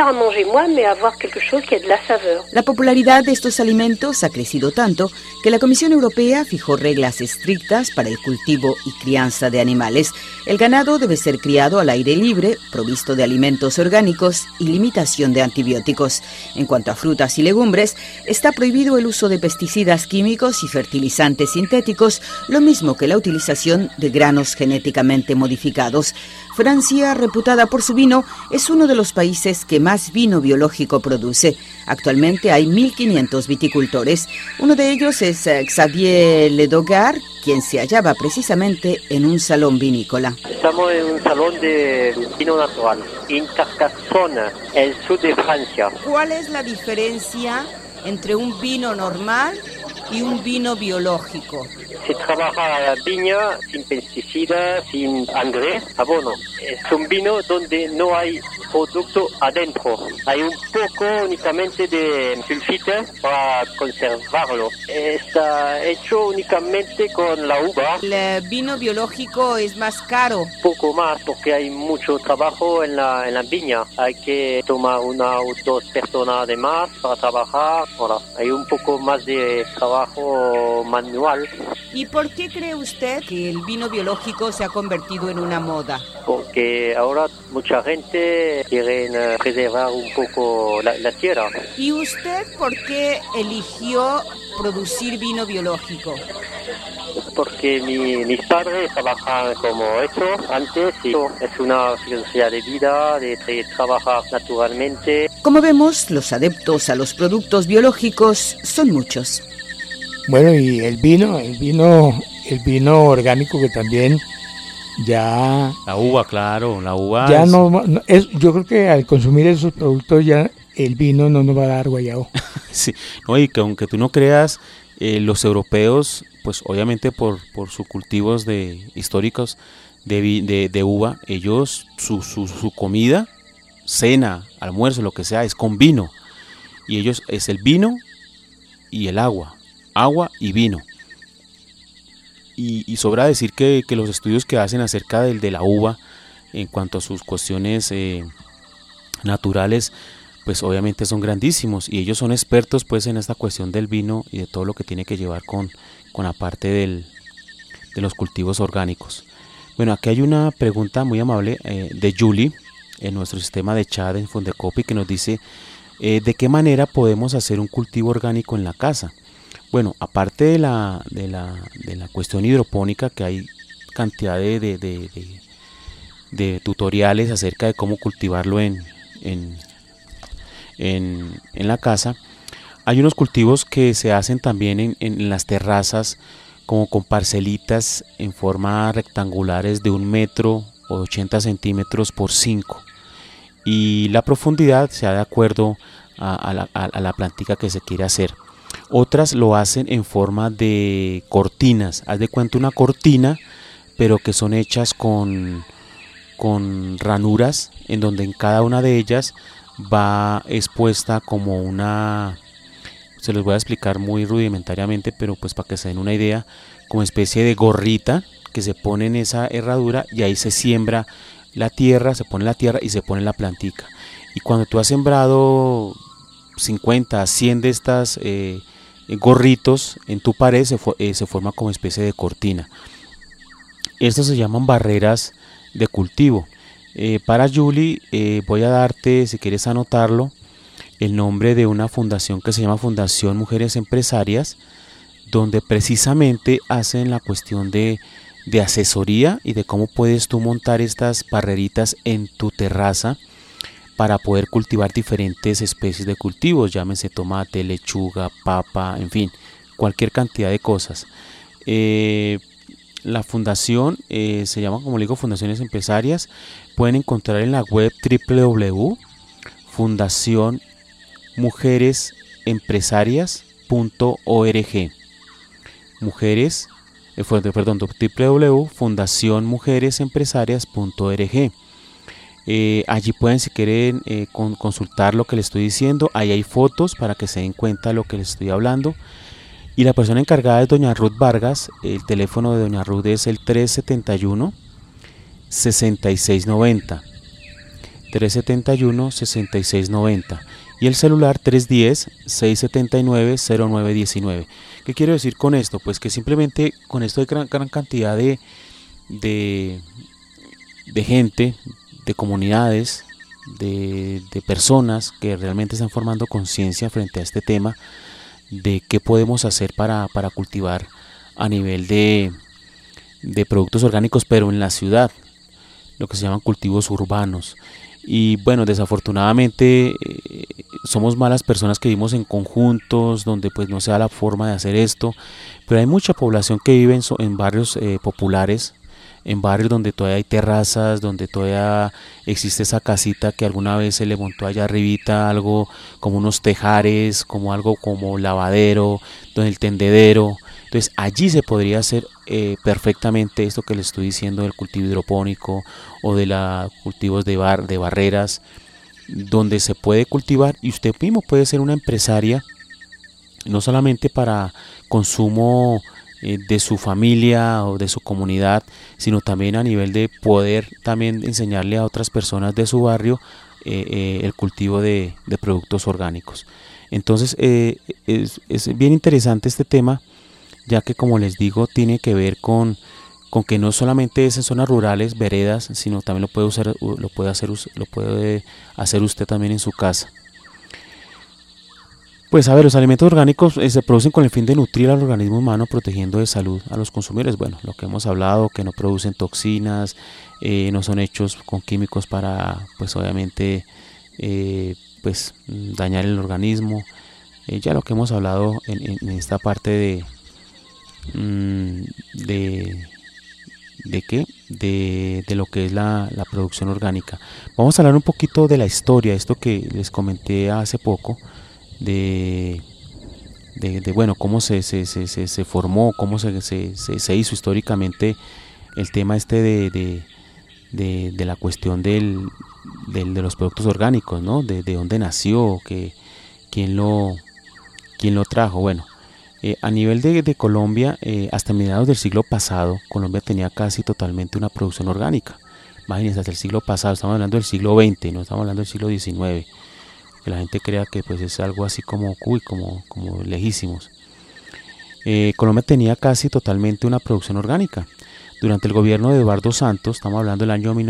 La popularidad de estos alimentos ha crecido tanto que la Comisión Europea fijó reglas estrictas para el cultivo y crianza de animales. El ganado debe ser criado al aire libre, provisto de alimentos orgánicos y limitación de antibióticos. En cuanto a frutas y legumbres, está prohibido el uso de pesticidas químicos y fertilizantes sintéticos, lo mismo que la utilización de granos genéticamente modificados. Francia, reputada por su vino, es uno de los países que más vino biológico produce. Actualmente hay 1.500 viticultores. Uno de ellos es Xavier Ledogar, quien se hallaba precisamente en un salón vinícola. Estamos en un salón de vino natural, en Carcassonne, el sur de Francia. ¿Cuál es la diferencia entre un vino normal y un vino biológico? Se trabaja la viña sin pesticidas, sin abono. Es un vino donde no hay producto adentro. Hay un poco únicamente de sulfita para conservarlo. Está hecho únicamente con la uva. El vino biológico es más caro. Poco más porque hay mucho trabajo en la viña. Hay que tomar 1 o 2 personas de más para trabajar. Bueno, hay un poco más de trabajo manual. ¿Y por qué cree usted que el vino biológico se ha convertido en una moda? Porque ahora mucha gente quiere preservar un poco la tierra. ¿Y usted por qué eligió producir vino biológico? porque mis padres trabajan como eso antes y es una filosofía de vida, de trabajar naturalmente. Como vemos, los adeptos a los productos biológicos son muchos. Bueno, y el vino orgánico que también ya... La uva, claro, la uva ya yo creo que al consumir esos productos ya el vino no nos va a dar guayabo. Sí, no, y que aunque tú no creas, los europeos, pues obviamente por sus cultivos históricos de uva, ellos su comida, cena, almuerzo, lo que sea, es con vino. Y ellos es el vino y el agua y vino. Y sobra decir que los estudios que hacen acerca de la uva en cuanto a sus cuestiones naturales, pues obviamente son grandísimos, y ellos son expertos pues en esta cuestión del vino y de todo lo que tiene que llevar con la parte de los cultivos orgánicos. Bueno, aquí hay una pregunta muy amable de Julie en nuestro sistema de chat en Fundecopi, que nos dice ¿de qué manera podemos hacer un cultivo orgánico en la casa? Bueno, aparte de la cuestión hidropónica, que hay cantidad de tutoriales acerca de cómo cultivarlo en la casa, hay unos cultivos que se hacen también en las terrazas, como con parcelitas en forma rectangulares de 1 metro o 80 centímetros por 5, y la profundidad se da de acuerdo a la plantica que se quiere hacer. Otras lo hacen en forma de cortinas, haz de cuenta una cortina, pero que son hechas con ranuras, en donde en cada una de ellas va expuesta como se los voy a explicar muy rudimentariamente, pero pues para que se den una idea, como especie de gorrita que se pone en esa herradura, y ahí se siembra la tierra, se pone la tierra y se pone la plantica. Y cuando tú has sembrado 50, 100 de estas gorritos en tu pared, se forma como especie de cortina. Estas se llaman barreras de cultivo. Para Julie, voy a darte, si quieres anotarlo, el nombre de una fundación que se llama Fundación Mujeres Empresarias, donde precisamente hacen la cuestión de asesoría y de cómo puedes tú montar estas barreritas en tu terraza para poder cultivar diferentes especies de cultivos, llámense tomate, lechuga, papa, en fin, cualquier cantidad de cosas. La fundación se llama, como le digo, Fundaciones Empresarias. Pueden encontrar en la web www.fundacionmujeresempresarias.org. www.fundacionmujeresempresarias.org. Allí pueden, si quieren, consultar lo que les estoy diciendo. Ahí hay fotos para que se den cuenta de lo que les estoy hablando. Y la persona encargada es doña Ruth Vargas. El teléfono de doña Ruth es el 371-6690. 371-6690. Y el celular 310-679-0919. ¿Qué quiero decir con esto? Pues que simplemente con esto hay gran cantidad de gente, de comunidades, de personas que realmente están formando conciencia frente a este tema de qué podemos hacer para cultivar a nivel de productos orgánicos, pero en la ciudad, lo que se llaman cultivos urbanos. Y bueno, desafortunadamente somos malas personas que vivimos en conjuntos donde pues no se da la forma de hacer esto, pero hay mucha población que vive en barrios populares, en barrios donde todavía hay terrazas, donde todavía existe esa casita que alguna vez se le montó allá arribita algo como unos tejares, como algo como lavadero, donde el tendedero. Entonces allí se podría hacer perfectamente esto que les estoy diciendo del cultivo hidropónico o de los cultivos de barreras, donde se puede cultivar, y usted mismo puede ser una empresaria, no solamente para consumo de su familia o de su comunidad, sino también a nivel de poder también enseñarle a otras personas de su barrio el cultivo de productos orgánicos. Entonces es bien interesante este tema, ya que, como les digo, tiene que ver con que no solamente es en zonas rurales, veredas, sino también lo puede hacer usted también en su casa. Pues a ver, los alimentos orgánicos se producen con el fin de nutrir al organismo humano, protegiendo de salud a los consumidores. Bueno, lo que hemos hablado, que no producen toxinas, no son hechos con químicos para, pues obviamente, pues dañar el organismo. Ya lo que hemos hablado en esta parte de lo que es la producción orgánica. Vamos a hablar un poquito de la historia, esto que les comenté hace poco, de bueno, cómo se formó, cómo se hizo históricamente el tema este de la cuestión de los productos orgánicos, ¿no? De dónde nació, quién lo trajo. Bueno, a nivel de Colombia, hasta mediados del siglo pasado, Colombia tenía casi totalmente una producción orgánica. Imagínense, hasta el siglo pasado, estamos hablando del siglo XX, no estamos hablando del siglo XIX. Que la gente crea que pues es algo así como lejísimos. Colombia tenía casi totalmente una producción orgánica. Durante el gobierno de Eduardo Santos, estamos hablando del año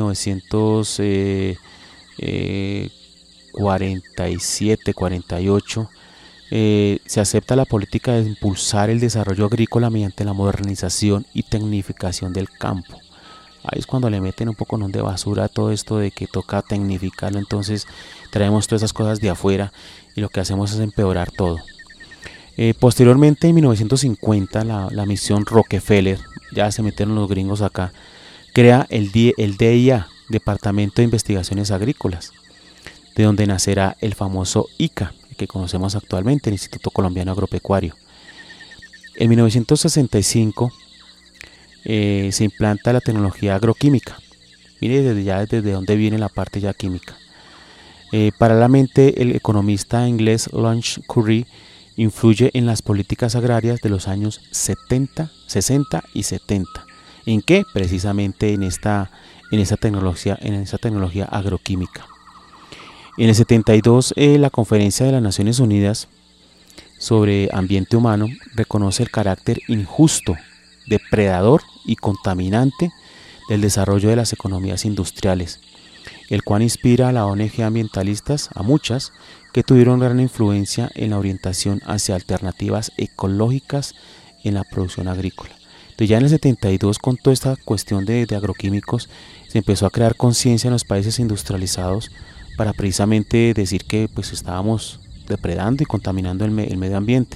1947, 48, se acepta la política de impulsar el desarrollo agrícola mediante la modernización y tecnificación del campo. Ahí es cuando le meten un poco de basura a todo esto de que toca tecnificarlo, entonces traemos todas esas cosas de afuera y lo que hacemos es empeorar todo. Posteriormente, en 1950, la misión Rockefeller, ya se metieron los gringos acá, crea el DIA, Departamento de Investigaciones Agrícolas, de donde nacerá el famoso ICA, que conocemos actualmente, el Instituto Colombiano Agropecuario. En 1965 se implanta la tecnología agroquímica. Mire desde dónde viene la parte ya química. Paralelamente, el economista inglés Lawrence Currie influye en las políticas agrarias de los años 70, 60 y 70. ¿En qué? Precisamente en esa tecnología agroquímica. En el 72, la Conferencia de las Naciones Unidas sobre Ambiente Humano reconoce el carácter injusto, depredador y contaminante del desarrollo de las economías industriales, el cual inspira a la ONG ambientalistas, a muchas, que tuvieron gran influencia en la orientación hacia alternativas ecológicas en la producción agrícola. Entonces ya en el 72, con toda esta cuestión de agroquímicos, se empezó a crear conciencia en los países industrializados para precisamente decir que pues estábamos depredando y contaminando el medio ambiente.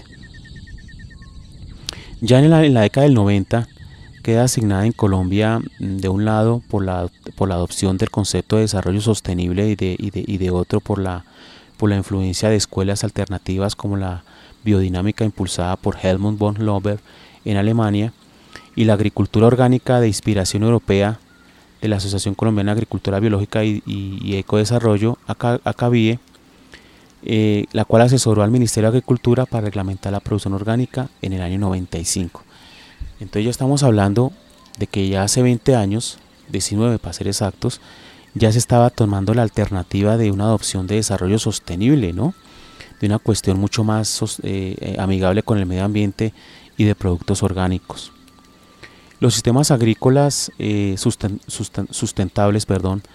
Ya en la década del 90 queda asignada en Colombia, de un lado por la adopción del concepto de desarrollo sostenible y de otro por la influencia de escuelas alternativas como la biodinámica impulsada por Helmut von Lober en Alemania y la agricultura orgánica de inspiración europea de la Asociación Colombiana de Agricultura Biológica y Ecodesarrollo, ACABIE, la cual asesoró al Ministerio de Agricultura para reglamentar la producción orgánica en el año 95. Entonces ya estamos hablando de que ya hace 20 años, 19 para ser exactos, ya se estaba tomando la alternativa de una adopción de desarrollo sostenible, ¿no? De una cuestión mucho más amigable con el medio ambiente y de productos orgánicos. Los sistemas agrícolas sustentables,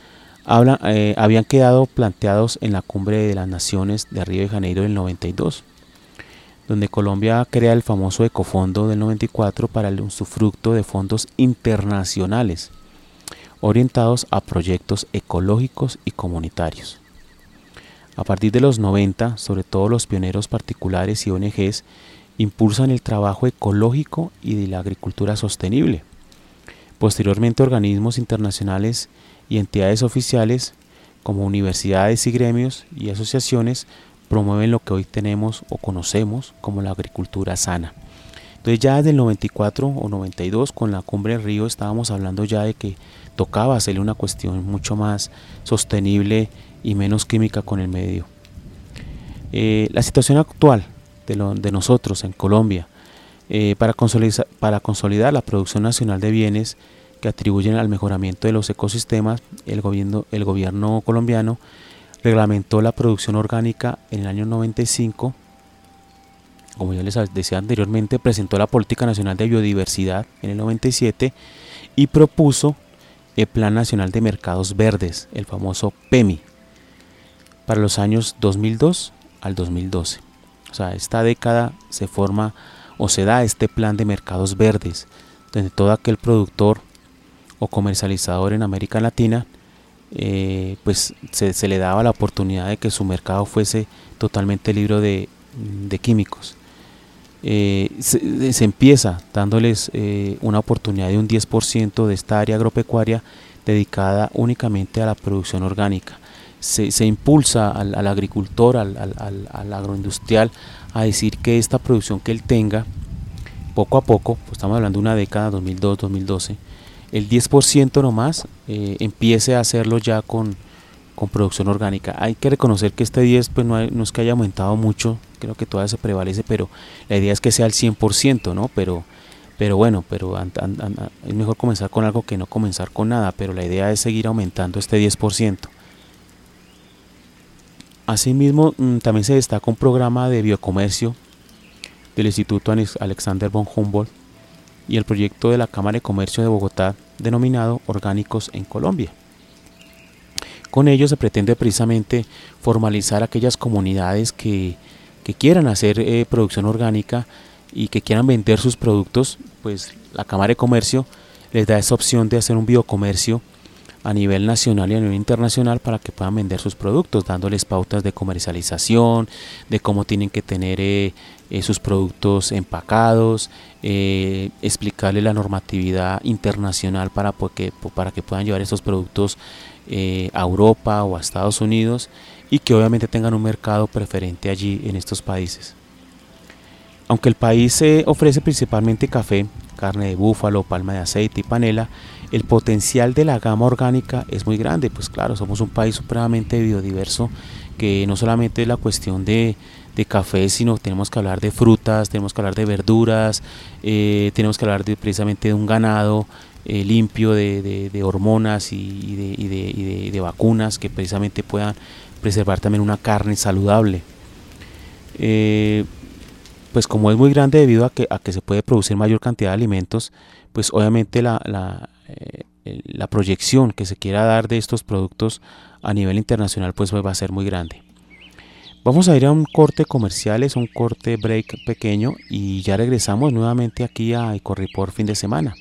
habían quedado planteados en la Cumbre de las Naciones de Río de Janeiro del 92, donde Colombia crea el famoso Ecofondo del 94 para el usufructo de fondos internacionales orientados a proyectos ecológicos y comunitarios. A partir de los 90, sobre todo los pioneros particulares y ONGs impulsan el trabajo ecológico y de la agricultura sostenible. Posteriormente, organismos internacionales y entidades oficiales como universidades y gremios y asociaciones promueven lo que hoy tenemos o conocemos como la agricultura sana. Entonces ya desde el 94 o 92 con la Cumbre del Río estábamos hablando ya de que tocaba hacerle una cuestión mucho más sostenible y menos química con el medio. La situación actual de nosotros en Colombia para consolidar la producción nacional de bienes que atribuyen al mejoramiento de los ecosistemas, el gobierno colombiano reglamentó la producción orgánica en el año 95. Como yo les decía anteriormente, presentó la Política Nacional de Biodiversidad en el 97 y propuso el Plan Nacional de Mercados Verdes, el famoso PEMI, para los años 2002 al 2012. O sea, esta década se forma o se da este plan de mercados verdes, donde todo aquel productor o comercializador en América Latina pues se le daba la oportunidad de que su mercado fuese totalmente libre de químicos. Se empieza dándoles una oportunidad de un 10% de esta área agropecuaria dedicada únicamente a la producción orgánica. Se impulsa al agricultor, al agroindustrial, a decir que esta producción que él tenga, poco a poco, pues estamos hablando de una década, 2002-2012, el 10% nomás empiece a hacerlo ya con producción orgánica. Hay que reconocer que este 10 pues no es que haya aumentado mucho, creo que todavía se prevalece, pero la idea es que sea el 100%, ¿no? Pero bueno, es mejor comenzar con algo que no comenzar con nada, pero la idea es seguir aumentando este 10%. Asimismo, también se destaca un programa de biocomercio del Instituto Alexander von Humboldt y el proyecto de la Cámara de Comercio de Bogotá denominado Orgánicos en Colombia. Con ello se pretende precisamente formalizar aquellas comunidades que quieran hacer producción orgánica y que quieran vender sus productos. Pues la Cámara de Comercio les da esa opción de hacer un biocomercio a nivel nacional y a nivel internacional para que puedan vender sus productos, dándoles pautas de comercialización, de cómo tienen que tener sus productos empacados, explicarles la normatividad internacional para que puedan llevar estos productos a Europa o a Estados Unidos y que obviamente tengan un mercado preferente allí en estos países. Aunque el país ofrece principalmente café, carne de búfalo, palma de aceite y panela, el potencial de la gama orgánica es muy grande. Pues claro, somos un país supremamente biodiverso, que no solamente es la cuestión de café, sino tenemos que hablar de frutas, tenemos que hablar de verduras, tenemos que hablar precisamente de un ganado limpio de hormonas y de vacunas que precisamente puedan preservar también una carne saludable. Pues como es muy grande debido a que se puede producir mayor cantidad de alimentos, pues obviamente la proyección que se quiera dar de estos productos a nivel internacional pues va a ser muy grande. Vamos a ir a un corte comercial, es un corte break pequeño y ya regresamos nuevamente aquí a Ecoreport Fin de Semana.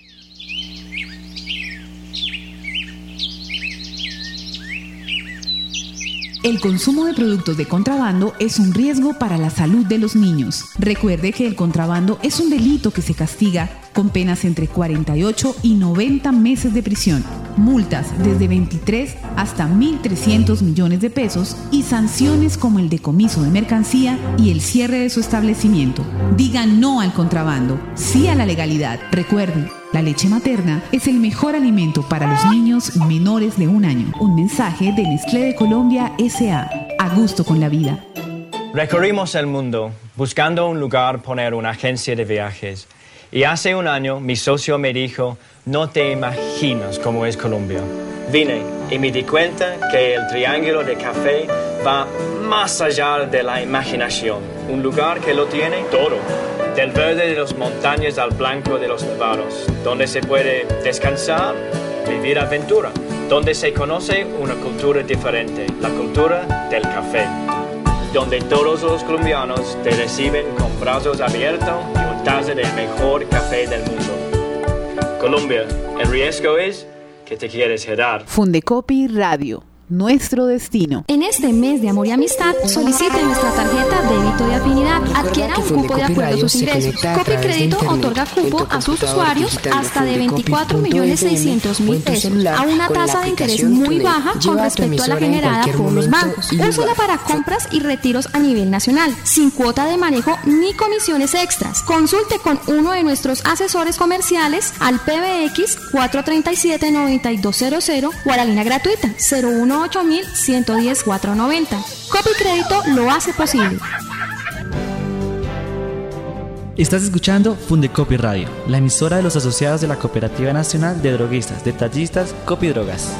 El consumo de productos de contrabando es un riesgo para la salud de los niños. Recuerde que el contrabando es un delito que se castiga con penas entre 48 y 90 meses de prisión, multas desde 23 hasta 1.300 millones de pesos y sanciones como el decomiso de mercancía y el cierre de su establecimiento. Diga no al contrabando, sí a la legalidad. Recuerde, la leche materna es el mejor alimento para los niños menores de 1 año. Un mensaje de Nestlé de Colombia S.A. A gusto con la vida. Recorrimos el mundo buscando un lugar poner una agencia de viajes. Y hace 1 año mi socio me dijo, no te imaginas cómo es Colombia. Vine y me di cuenta que el Triángulo de Café va más allá de la imaginación. Un lugar que lo tiene todo. Del verde de las montañas al blanco de los nevados, donde se puede descansar, vivir aventura, donde se conoce una cultura diferente, la cultura del café, donde todos los colombianos te reciben con brazos abiertos y una taza del mejor café del mundo. Colombia, el riesgo es que te quieres quedar. Fundecopi Radio, nuestro destino. En este mes de amor y amistad, solicite nuestra tarjeta débito de afinidad. Adquiera un cupo de acuerdo a sus ingresos. Copi Crédito otorga cupo a sus usuarios hasta de 24.600.000 pesos a una tasa de interés muy baja con respecto a la generada por los bancos. Úsala para compras y retiros a nivel nacional, sin cuota de manejo ni comisiones extras. Consulte con uno de nuestros asesores comerciales al PBX 437-9200 o a la línea gratuita 018-110-490. Copi Crédito lo hace posible. Estás escuchando Fundecopi Radio, la emisora de los asociados de la Cooperativa Nacional de Droguistas Detallistas Copidrogas.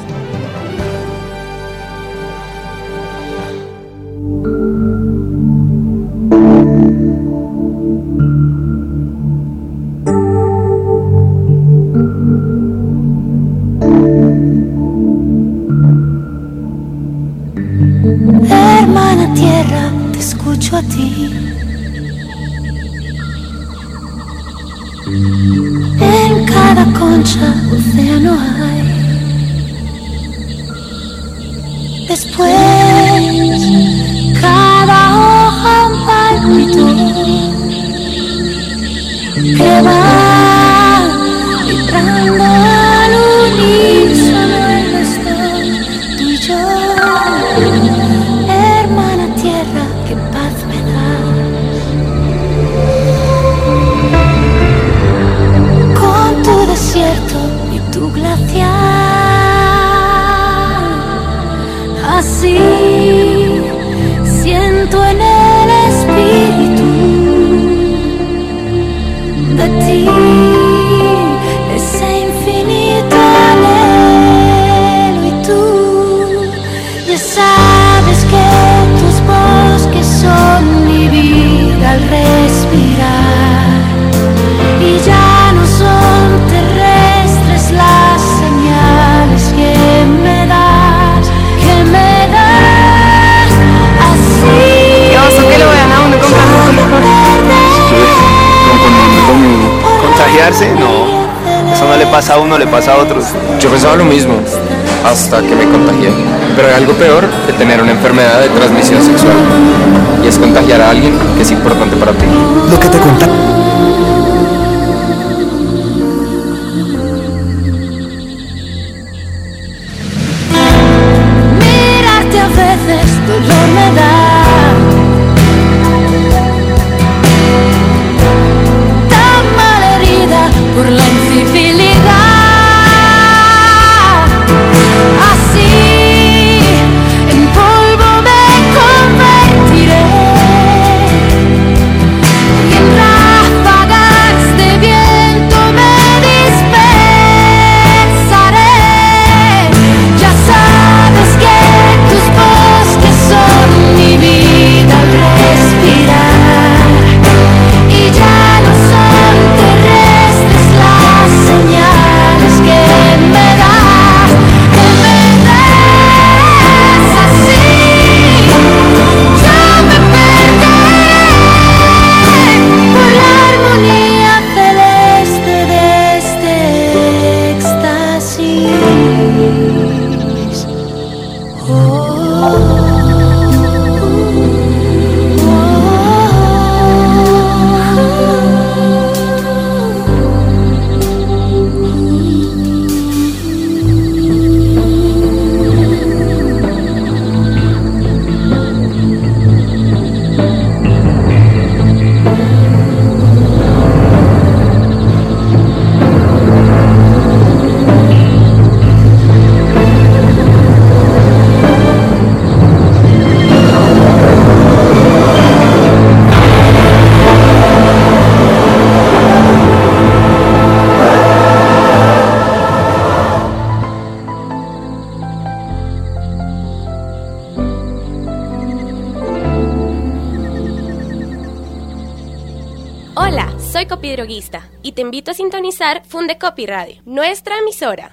Hermana tierra, te escucho a ti. En cada concha océano hay. Después, cada hoja un palpito que va vibrando al unísono en esto, tú y yo, hermana tierra, qué paz me da. Con tu desierto y tu glaciar, así siento en el espíritu de ti ese infinito anhelo, y tú ya sabes que tus bosques son mi vida al respirar, y ya no son terrestres las señales que me das así. ¿Qué oso que lo vean a uno comprando ¿Contagiarse? No, eso no le pasa a uno, le pasa a otros. Yo pensaba lo mismo, hasta que me contagié. Pero hay algo peor que tener una enfermedad de transmisión sexual, y es contagiar a alguien que es importante para ti. Lo que te contagia. Mirarte a veces dolor me da. Por la incivilidad, así en polvo me convertiré, y en ráfagas de viento me dispersaré. Ya sabes que tus bosques son mi vida al respirar, y ya no son terrestres las señales que me das así. Yo me perderé por la armonía celeste de este éxtasis. Hola, soy copidroguista y te invito a sintonizar Fundecopy Radio, nuestra emisora.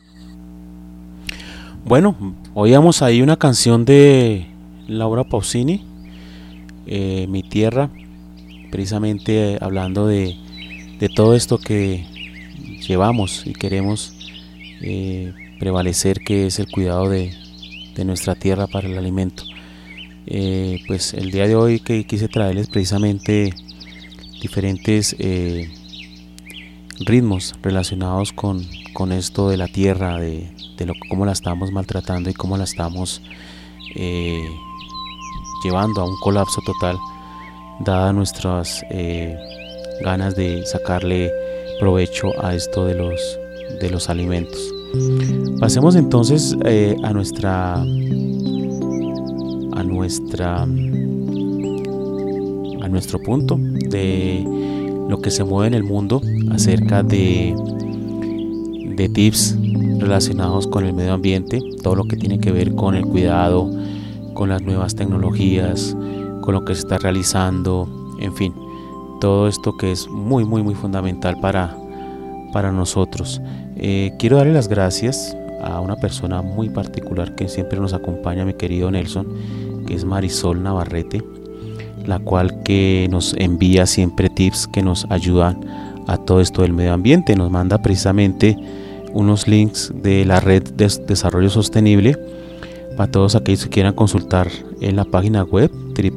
Bueno, oíamos ahí una canción de Laura Pausini, Mi Tierra, precisamente hablando de todo esto que llevamos y queremos prevalecer, que es el cuidado de nuestra tierra para el alimento. Pues el día de hoy que quise traerles precisamente diferentes ritmos relacionados con esto de la tierra, de cómo la estamos maltratando y cómo la estamos llevando a un colapso total, dada nuestras ganas de sacarle provecho a esto de los alimentos. Pasemos entonces a nuestro punto de lo que se mueve en el mundo acerca de tips relacionados con el medio ambiente, todo lo que tiene que ver con el cuidado, con las nuevas tecnologías, con lo que se está realizando, en fin, todo esto que es muy fundamental para nosotros. Quiero darle las gracias a una persona muy particular que siempre nos acompaña, mi querido Nelson, que es Marisol Navarrete, la cual que nos envía siempre tips que nos ayudan a todo esto del medio ambiente. Nos manda precisamente unos links de la red de desarrollo sostenible para todos aquellos que quieran consultar en la página web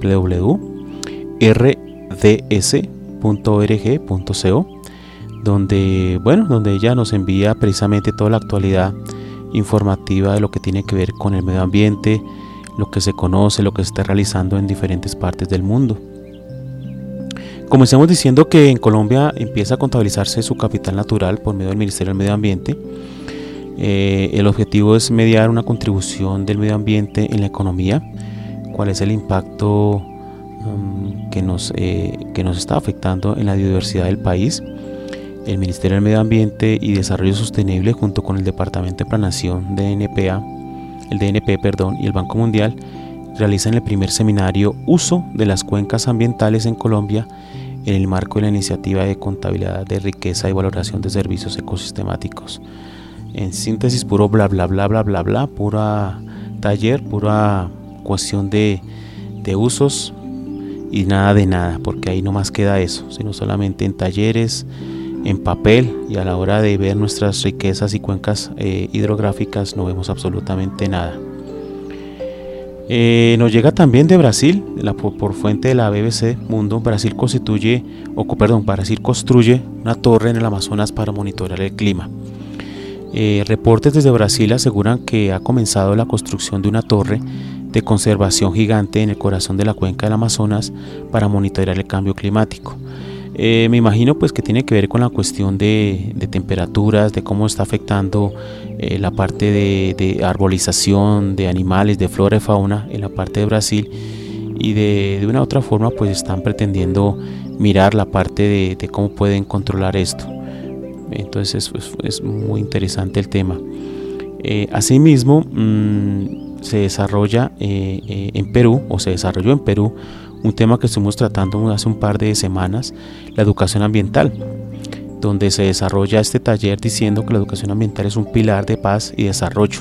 www.rds.org.co, donde ella nos envía precisamente toda la actualidad informativa de lo que tiene que ver con el medio ambiente, lo que se conoce, lo que se está realizando en diferentes partes del mundo. Comencemos diciendo que en Colombia empieza a contabilizarse su capital natural por medio del Ministerio del Medio Ambiente. El objetivo es mediar una contribución del medio ambiente en la economía, cuál es el impacto que nos está afectando en la biodiversidad del país. El Ministerio del Medio Ambiente y Desarrollo Sostenible, junto con el Departamento de Planeación DNP y el Banco Mundial, realizan el primer seminario Uso de las cuencas ambientales en Colombia en el marco de la iniciativa de contabilidad de riqueza y valoración de servicios ecosistemáticos. En síntesis, puro bla bla bla bla bla bla, pura taller, pura cuestión de usos y nada de nada, porque ahí no más queda eso, sino solamente en talleres, en papel, y a la hora de ver nuestras riquezas y cuencas hidrográficas no vemos absolutamente nada. Nos llega también de Brasil, por fuente de la BBC Mundo. Brasil construye una torre en el Amazonas para monitorear el clima. Reportes desde Brasil aseguran que ha comenzado la construcción de una torre de conservación gigante en el corazón de la cuenca del Amazonas para monitorear el cambio climático. Me imagino pues que tiene que ver con la cuestión de temperaturas, de cómo está afectando la parte de arbolización, de animales, de flora y fauna en la parte de Brasil, y de una u otra forma pues están pretendiendo mirar la parte de cómo pueden controlar esto. Entonces es muy interesante el tema. Asimismo se desarrolló en Perú un tema que estuvimos tratando hace un par de semanas, la educación ambiental, donde se desarrolla este taller diciendo que la educación ambiental es un pilar de paz y desarrollo.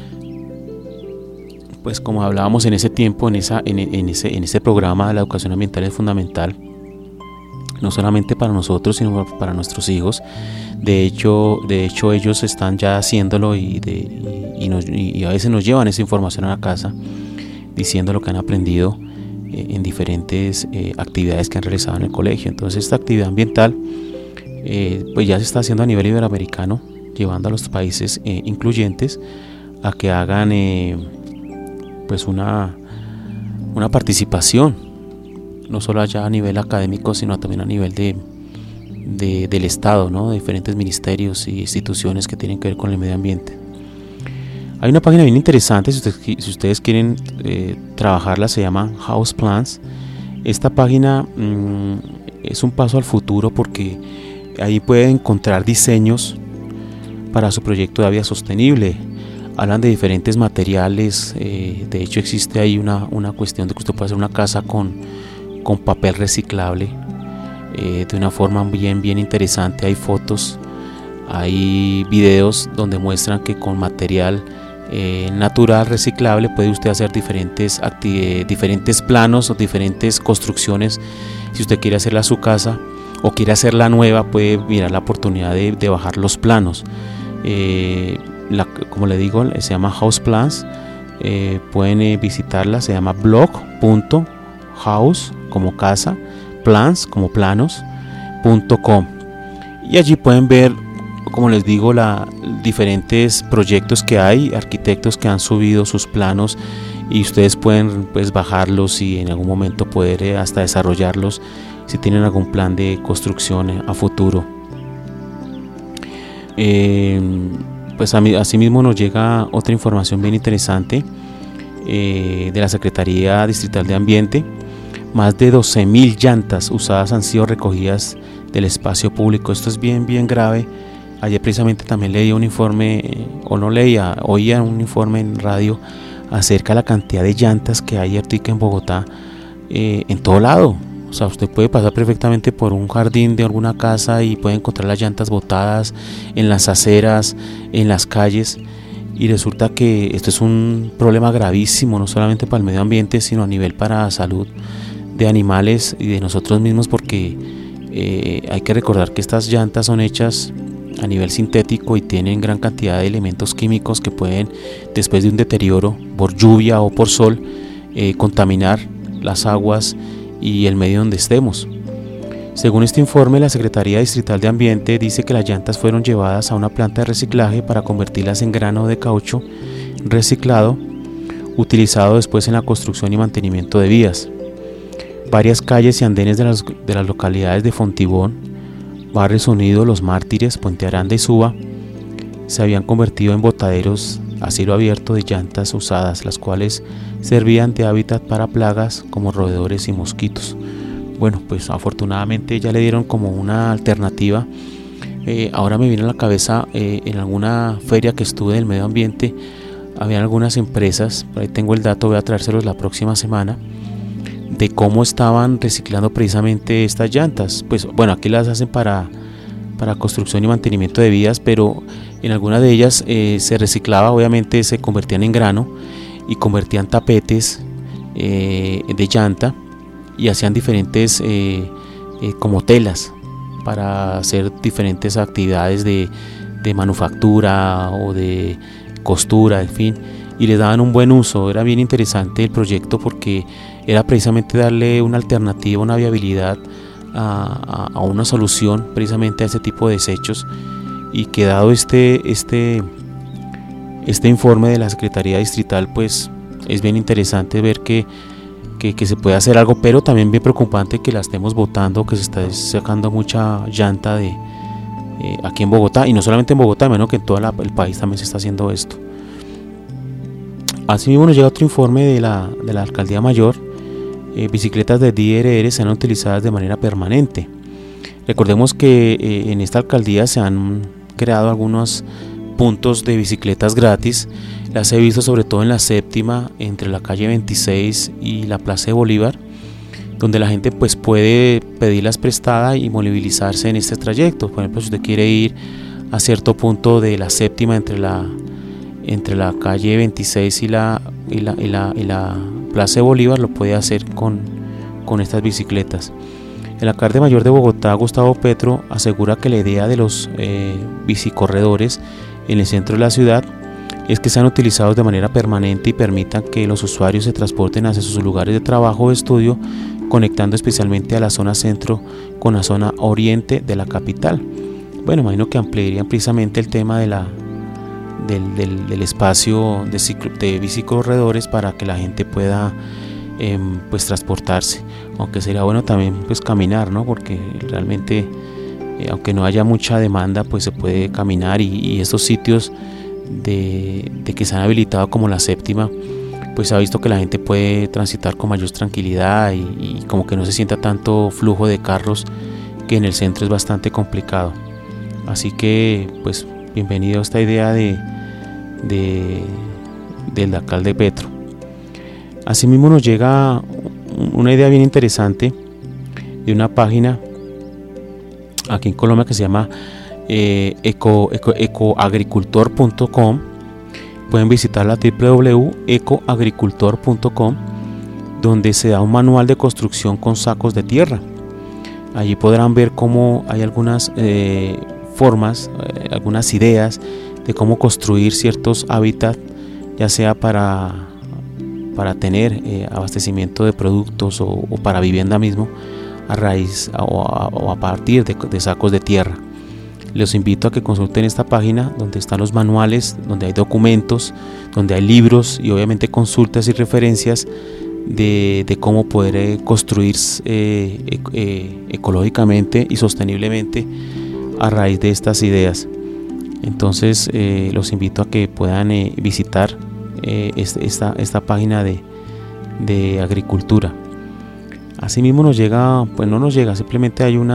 Pues como hablábamos en ese tiempo, en ese programa, la educación ambiental es fundamental, no solamente para nosotros, sino para nuestros hijos. De hecho ellos están ya haciéndolo y a veces nos llevan esa información a la casa, diciendo lo que han aprendido en diferentes actividades que han realizado en el colegio. Entonces esta actividad ambiental pues ya se está haciendo a nivel iberoamericano, llevando a los países incluyentes a que hagan pues una participación, no solo allá a nivel académico, sino también a nivel del Estado, ¿no? De diferentes ministerios y instituciones que tienen que ver con el medio ambiente. Hay una página bien interesante, si ustedes quieren trabajarla, se llama House Plans. Esta página es un paso al futuro, porque ahí pueden encontrar diseños para su proyecto de vida sostenible. Hablan de diferentes materiales, de hecho existe ahí una cuestión de que usted puede hacer una casa con papel reciclable de una forma bien interesante. Hay fotos, hay videos donde muestran que con material natural reciclable puede usted hacer diferentes planos o diferentes construcciones. Si usted quiere hacerla a su casa o quiere hacerla nueva, puede mirar la oportunidad de bajar los planos. Como le digo, se llama House Plans. Pueden visitarla, se llama blog.house como casa, plans como planos.com, y allí pueden ver, como les digo, diferentes proyectos que hay, arquitectos que han subido sus planos, y ustedes pueden pues bajarlos y en algún momento poder hasta desarrollarlos si tienen algún plan de construcción a futuro. Pues asimismo nos llega otra información bien interesante de la Secretaría Distrital de Ambiente. Más de 12.000 llantas usadas han sido recogidas del espacio público. Esto es bien grave. Ayer precisamente también leía un informe, oía un informe en radio acerca de la cantidad de llantas que hay ahorita en Bogotá, en todo lado. O sea, usted puede pasar perfectamente por un jardín de alguna casa y puede encontrar las llantas botadas en las aceras, en las calles, y resulta que esto es un problema gravísimo, no solamente para el medio ambiente, sino a nivel para la salud de animales y de nosotros mismos, porque Hay que recordar que estas llantas son hechas a nivel sintético y tienen gran cantidad de elementos químicos que pueden, después de un deterioro por lluvia o por sol, contaminar las aguas y el medio donde estemos. Según este informe, la Secretaría Distrital de Ambiente dice que las llantas fueron llevadas a una planta de reciclaje para convertirlas en grano de caucho reciclado, utilizado después en la construcción y mantenimiento de vías. Varias calles y andenes de las localidades de Fontibón, Barrios Unidos, Los Mártires, Puente Aranda y Suba se habían convertido en botaderos a cielo abierto de llantas usadas, las cuales servían de hábitat para plagas como roedores y mosquitos. Bueno, pues afortunadamente ya le dieron como una alternativa. Ahora me viene a la cabeza, en alguna feria que estuve del medio ambiente, había algunas empresas, por ahí tengo el dato, voy a traérselos la próxima semana, de cómo estaban reciclando precisamente estas llantas. Pues bueno, aquí las hacen para construcción y mantenimiento de vías, pero en algunas de ellas se reciclaba, obviamente se convertían en grano y convertían tapetes de llanta y hacían diferentes como telas para hacer diferentes actividades de manufactura o de costura, en fin, y les daban un buen uso. Era bien interesante el proyecto porque era precisamente darle una alternativa, una viabilidad a una solución precisamente a ese tipo de desechos, y que dado este informe de la Secretaría Distrital, pues es bien interesante ver que se puede hacer algo, pero también bien preocupante que la estemos botando, que se está sacando mucha llanta aquí en Bogotá, y no solamente en Bogotá, menos que en todo el país también se está haciendo esto. Asimismo nos llega otro informe de la Alcaldía Mayor. Bicicletas de DRR serán utilizadas de manera permanente. Recordemos que en esta alcaldía se han creado algunos puntos de bicicletas gratis. Las he visto sobre todo en la séptima, entre la calle 26 y la Plaza de Bolívar, donde la gente pues puede pedirlas prestadas y movilizarse en este trayecto. Por ejemplo, si usted quiere ir a cierto punto de la séptima entre la calle 26 y la Plaza de Bolívar, lo puede hacer con estas bicicletas. El alcalde mayor de Bogotá, Gustavo Petro, asegura que la idea de los bicicorredores en el centro de la ciudad es que sean utilizados de manera permanente y permitan que los usuarios se transporten hacia sus lugares de trabajo o de estudio, conectando especialmente a la zona centro con la zona oriente de la capital. Bueno, imagino que ampliarían precisamente el tema del espacio de bicicorredores para que la gente pueda pues transportarse, aunque sería bueno también pues caminar, ¿no? Porque realmente aunque no haya mucha demanda, pues se puede caminar, y estos sitios de que se han habilitado como la séptima, pues se ha visto que la gente puede transitar con mayor tranquilidad y como que no se sienta tanto flujo de carros, que en el centro es bastante complicado. Así que pues bienvenido a esta idea del alcalde Petro. Asimismo nos llega una idea bien interesante de una página aquí en Colombia que se llama ecoagricultor.com. Pueden visitar la www.ecoagricultor.com, donde se da un manual de construcción con sacos de tierra. Allí podrán ver cómo hay algunas formas, algunas ideas de cómo construir ciertos hábitats, ya sea para tener abastecimiento de productos o para vivienda mismo, a raíz o a partir de sacos de tierra. Les invito a que consulten esta página, donde están los manuales, donde hay documentos, donde hay libros y obviamente consultas y referencias de cómo poder construir ecológicamente y sosteniblemente a raíz de estas ideas. Entonces los invito a que puedan visitar esta página de agricultura. Asimismo nos llega, pues no nos llega, simplemente hay un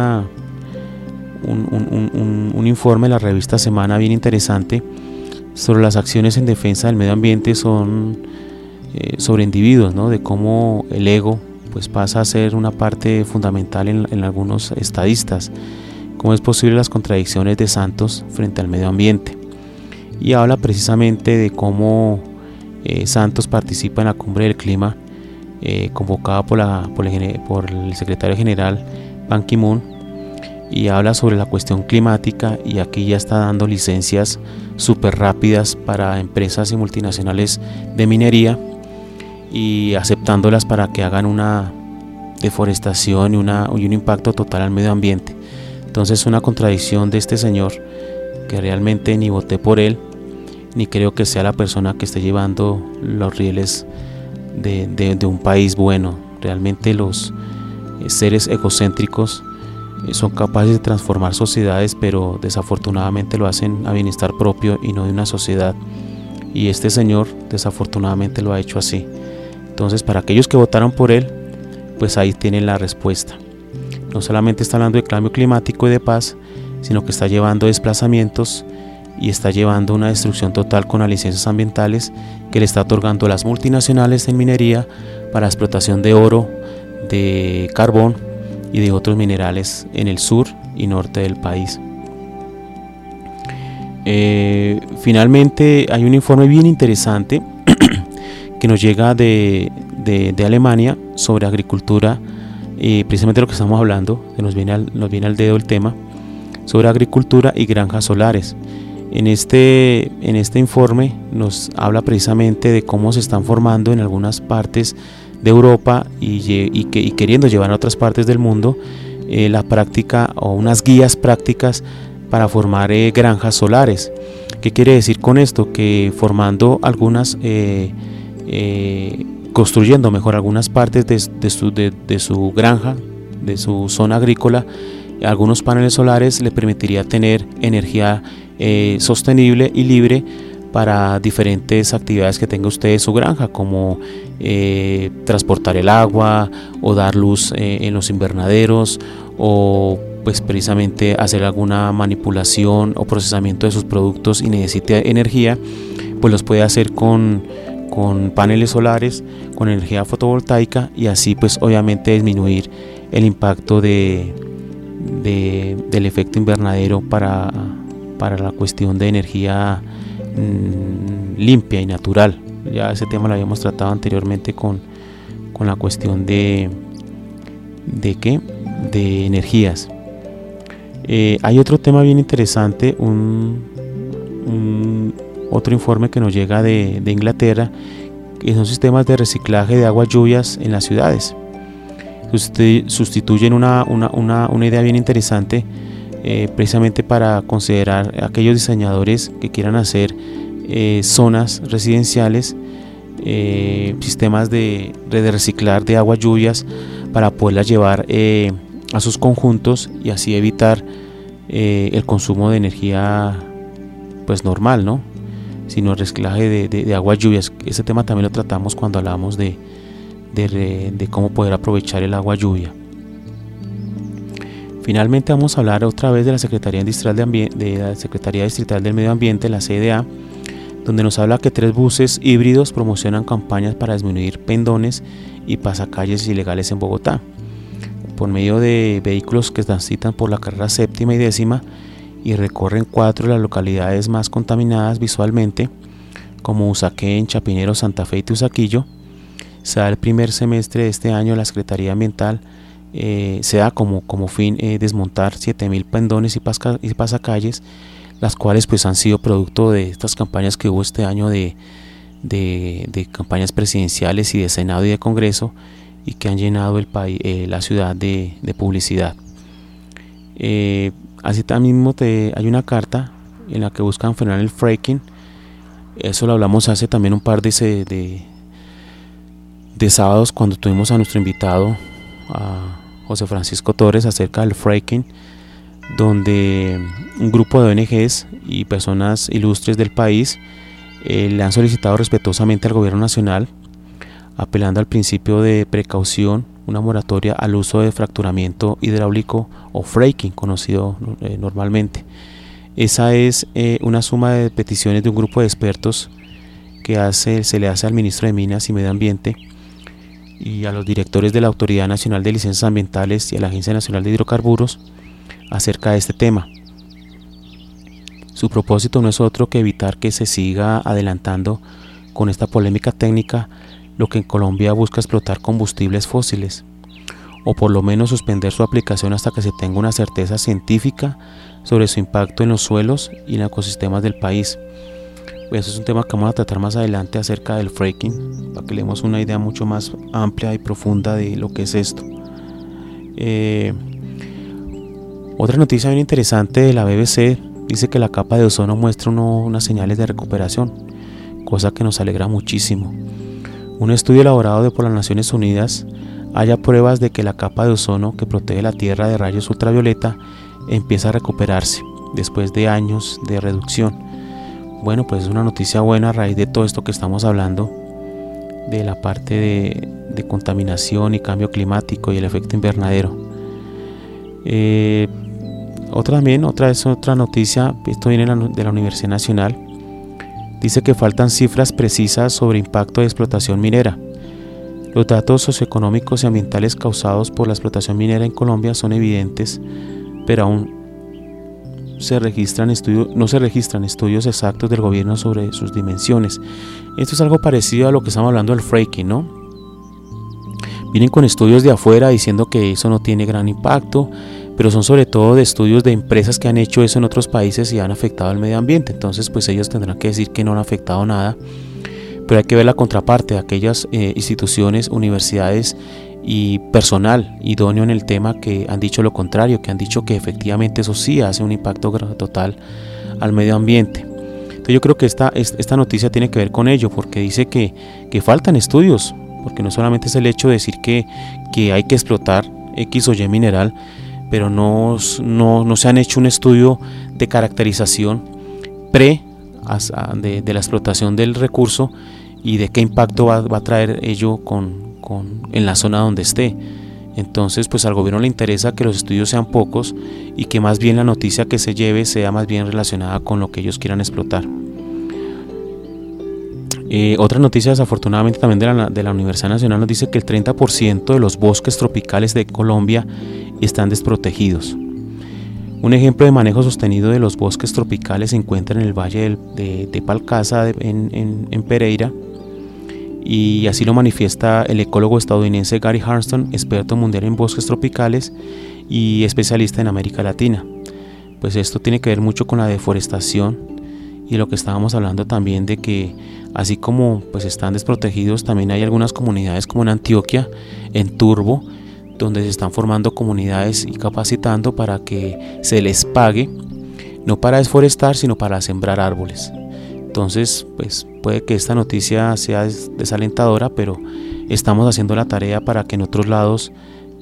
informe de la revista Semana bien interesante sobre las acciones en defensa del medio ambiente, son sobre individuos, ¿no? De cómo el ego pues pasa a ser una parte fundamental en algunos estadistas, cómo es posible las contradicciones de Santos frente al medio ambiente, y habla precisamente de cómo Santos participa en la cumbre del clima convocada por el secretario general Ban Ki-moon, y habla sobre la cuestión climática, y aquí ya está dando licencias súper rápidas para empresas y multinacionales de minería y aceptándolas para que hagan una deforestación y un impacto total al medio ambiente. Entonces, una contradicción de este señor, que realmente ni voté por él, ni creo que sea la persona que esté llevando los rieles de un país bueno. Realmente los seres egocéntricos son capaces de transformar sociedades, pero desafortunadamente lo hacen a bienestar propio y no de una sociedad, y este señor desafortunadamente lo ha hecho así. Entonces, para aquellos que votaron por él, pues ahí tienen la respuesta. No solamente está hablando de cambio climático y de paz, sino que está llevando desplazamientos y está llevando una destrucción total con las licencias ambientales que le está otorgando las multinacionales en minería para explotación de oro, de carbón y de otros minerales en el sur y norte del país. Finalmente, hay un informe bien interesante que nos llega de Alemania sobre agricultura, precisamente lo que estamos hablando, que nos viene al dedo el tema, sobre agricultura y granjas solares. En este informe nos habla precisamente de cómo se están formando en algunas partes de Europa y queriendo llevar a otras partes del mundo la práctica o unas guías prácticas para formar granjas solares. ¿Qué quiere decir con esto? Que formando algunas, construyendo mejor algunas partes de su granja, de su zona agrícola, algunos paneles solares le permitiría tener energía sostenible y libre para diferentes actividades que tenga usted en su granja, como transportar el agua o dar luz en los invernaderos, o pues precisamente hacer alguna manipulación o procesamiento de sus productos y necesite energía, pues los puede hacer con paneles solares, con energía fotovoltaica, y así pues obviamente disminuir el impacto del efecto invernadero para la cuestión de energía limpia y natural. Ya ese tema lo habíamos tratado anteriormente con la cuestión de energías. Hay otro tema bien interesante, otro informe que nos llega de Inglaterra, que son sistemas de reciclaje de aguas lluvias en las ciudades. Sustituyen una idea bien interesante, precisamente para considerar a aquellos diseñadores que quieran hacer zonas residenciales, sistemas de reciclar de aguas lluvias para poderlas llevar a sus conjuntos y así evitar el consumo de energía pues normal, ¿no? Sino el reciclaje de aguas lluvias. Ese tema también lo tratamos cuando hablamos de cómo poder aprovechar el agua lluvia. Finalmente vamos a hablar otra vez de la Secretaría Distrital del Medio Ambiente, la CDA, donde nos habla que 3 buses híbridos promocionan campañas para disminuir pendones y pasacalles ilegales en Bogotá, por medio de vehículos que transitan por la carrera 7ª y 10ª y recorren 4 de las localidades más contaminadas visualmente, como Usaquén, Chapinero, Santa Fe y Teusaquillo. Se da el primer semestre de este año. La Secretaría Ambiental se da como fin desmontar 7.000 pendones y pasacalles, las cuales pues han sido producto de estas campañas que hubo este año de campañas presidenciales y de Senado y de Congreso, y que han llenado el país, la ciudad de publicidad. Así también hay una carta en la que buscan frenar el fracking. Eso lo hablamos hace también un par de sábados, cuando tuvimos a nuestro invitado, a José Francisco Torres, acerca del fracking, donde un grupo de ONGs y personas ilustres del país le han solicitado respetuosamente al gobierno nacional, apelando al principio de precaución, una moratoria al uso de fracturamiento hidráulico o fracking, conocido normalmente. Esa es una suma de peticiones de un grupo de expertos que se le hace al ministro de Minas y Medio Ambiente y a los directores de la Autoridad Nacional de Licencias Ambientales y a la Agencia Nacional de Hidrocarburos acerca de este tema. Su propósito no es otro que evitar que se siga adelantando con esta polémica técnica, lo que en Colombia busca explotar combustibles fósiles o por lo menos suspender su aplicación hasta que se tenga una certeza científica sobre su impacto en los suelos y en los ecosistemas del país. Pues eso es un tema que vamos a tratar más adelante acerca del fracking, para que le demos una idea mucho más amplia y profunda de lo que es esto. Otra noticia bien interesante de la BBC dice que la capa de ozono muestra unas señales de recuperación, cosa que nos alegra muchísimo. Un estudio elaborado por las Naciones Unidas halla pruebas de que la capa de ozono que protege la Tierra de rayos ultravioleta empieza a recuperarse después de años de reducción. Bueno, pues es una noticia buena a raíz de todo esto que estamos hablando, de la parte de contaminación y cambio climático y el efecto invernadero. Otra noticia, esto viene de la Universidad Nacional, dice que faltan cifras precisas sobre impacto de explotación minera. Los datos socioeconómicos y ambientales causados por la explotación minera en Colombia son evidentes, pero aún no se registran estudios exactos del gobierno sobre sus dimensiones. Esto es algo parecido a lo que estamos hablando del fracking, ¿no? Vienen con estudios de afuera diciendo que eso no tiene gran impacto, pero son sobre todo de estudios de empresas que han hecho eso en otros países y han afectado al medio ambiente. Entonces pues ellos tendrán que decir que no han afectado nada, pero hay que ver la contraparte de aquellas instituciones, universidades y personal idóneo en el tema que han dicho lo contrario, que han dicho que efectivamente eso sí hace un impacto total al medio ambiente. Entonces yo creo que esta noticia tiene que ver con ello, porque dice que faltan estudios, porque no solamente es el hecho de decir que hay que explotar X o Y mineral, pero no se han hecho un estudio de caracterización de la explotación del recurso y de qué impacto va a traer ello en la zona donde esté. Entonces pues al gobierno le interesa que los estudios sean pocos y que más bien la noticia que se lleve sea más bien relacionada con lo que ellos quieran explotar. Otra noticia desafortunadamente también de la Universidad Nacional nos dice que el 30% de los bosques tropicales de Colombia están desprotegidos. Un ejemplo de manejo sostenido de los bosques tropicales se encuentra en el valle de Palcaza en Pereira, y así lo manifiesta el ecólogo estadounidense Gary Harnston, experto mundial en bosques tropicales y especialista en América Latina. Pues esto tiene que ver mucho con la deforestación y lo que estábamos hablando también de que así como pues están desprotegidos, también hay algunas comunidades como en Antioquia, en Turbo, donde se están formando comunidades y capacitando para que se les pague, no para desforestar, sino para sembrar árboles. Entonces, pues puede que esta noticia sea desalentadora, pero estamos haciendo la tarea para que en otros lados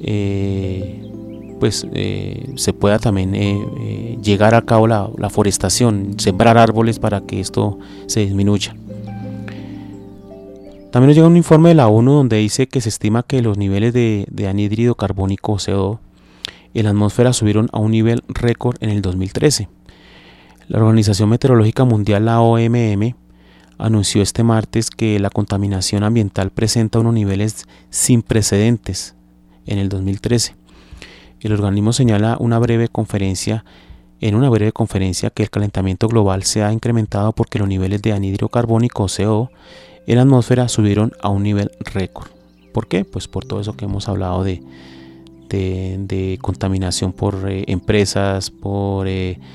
se pueda también llegar a cabo la forestación, sembrar árboles para que esto se disminuya. También nos llega un informe de la ONU donde dice que se estima que los niveles de anhídrido carbónico o CO2 en la atmósfera subieron a un nivel récord en el 2013. La Organización Meteorológica Mundial, la OMM, anunció este martes que la contaminación ambiental presenta unos niveles sin precedentes en el 2013. El organismo señala en una breve conferencia que el calentamiento global se ha incrementado porque los niveles de anhídrido carbónico o CO2 en la atmósfera subieron a un nivel récord. ¿Por qué? Pues por todo eso que hemos hablado de contaminación por empresas, por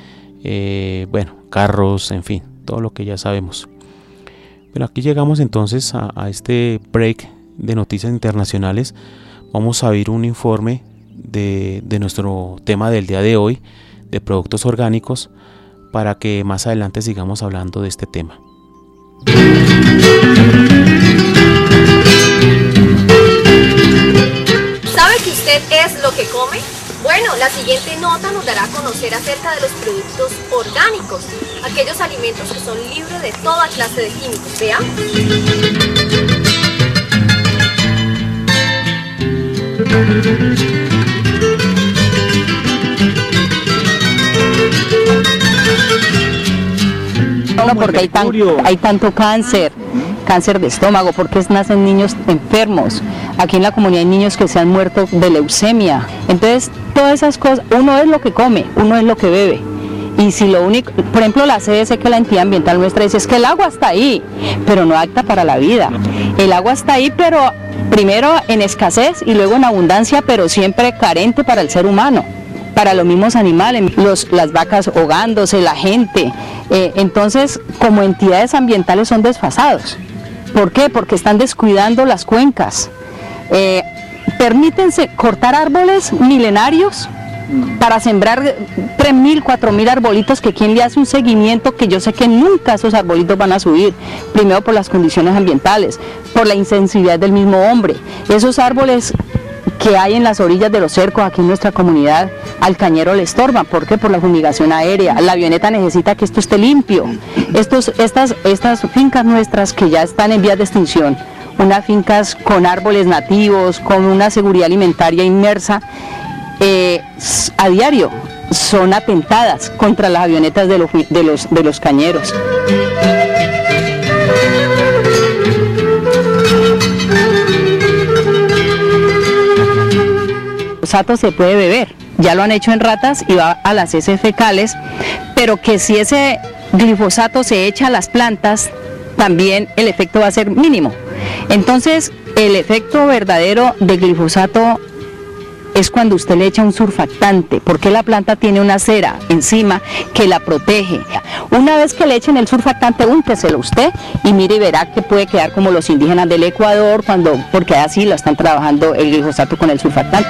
carros, en fin, todo lo que ya sabemos. Pero aquí llegamos entonces a este break de noticias internacionales. Vamos a ver un informe de nuestro tema del día de hoy, de productos orgánicos, para que más adelante sigamos hablando de este tema. ¿Sabe que usted es lo que come? Bueno, la siguiente nota nos dará a conocer acerca de los productos orgánicos, aquellos alimentos que son libres de toda clase de químicos. Veamos. No, porque hay tanto cáncer de estómago, porque nacen niños enfermos. Aquí en la comunidad hay niños que se han muerto de leucemia. Entonces, todas esas cosas, uno es lo que come, uno es lo que bebe. Y si lo único, por ejemplo, la CDC, que es la entidad ambiental nuestra, dice es que el agua está ahí, pero no apta para la vida. El agua está ahí, pero primero en escasez y luego en abundancia, pero siempre carente para el ser humano, para los mismos animales, las vacas ahogándose, la gente. Entonces, como entidades ambientales son desfasados. ¿Por qué? Porque están descuidando las cuencas. Permítense cortar árboles milenarios para sembrar 3.000, 4.000 arbolitos, que quien le hace un seguimiento, que yo sé que nunca esos arbolitos van a subir, primero por las condiciones ambientales, por la insensibilidad del mismo hombre. Esos árboles que hay en las orillas de los cercos aquí en nuestra comunidad, al cañero le estorban. ¿Por qué? Por la fumigación aérea. La avioneta necesita que esto esté limpio. Estas fincas nuestras que ya están en vías de extinción, unas fincas con árboles nativos, con una seguridad alimentaria inmersa, a diario son atentadas contra las avionetas de los cañeros. El glifosato se puede beber, ya lo han hecho en ratas y va a las heces fecales, pero que si ese glifosato se echa a las plantas, también el efecto va a ser mínimo. Entonces, el efecto verdadero del glifosato es cuando usted le echa un surfactante, porque la planta tiene una cera encima que la protege. Una vez que le echen el surfactante, únteselo usted y mire y verá que puede quedar como los indígenas del Ecuador, porque así lo están trabajando el glifosato con el surfactante.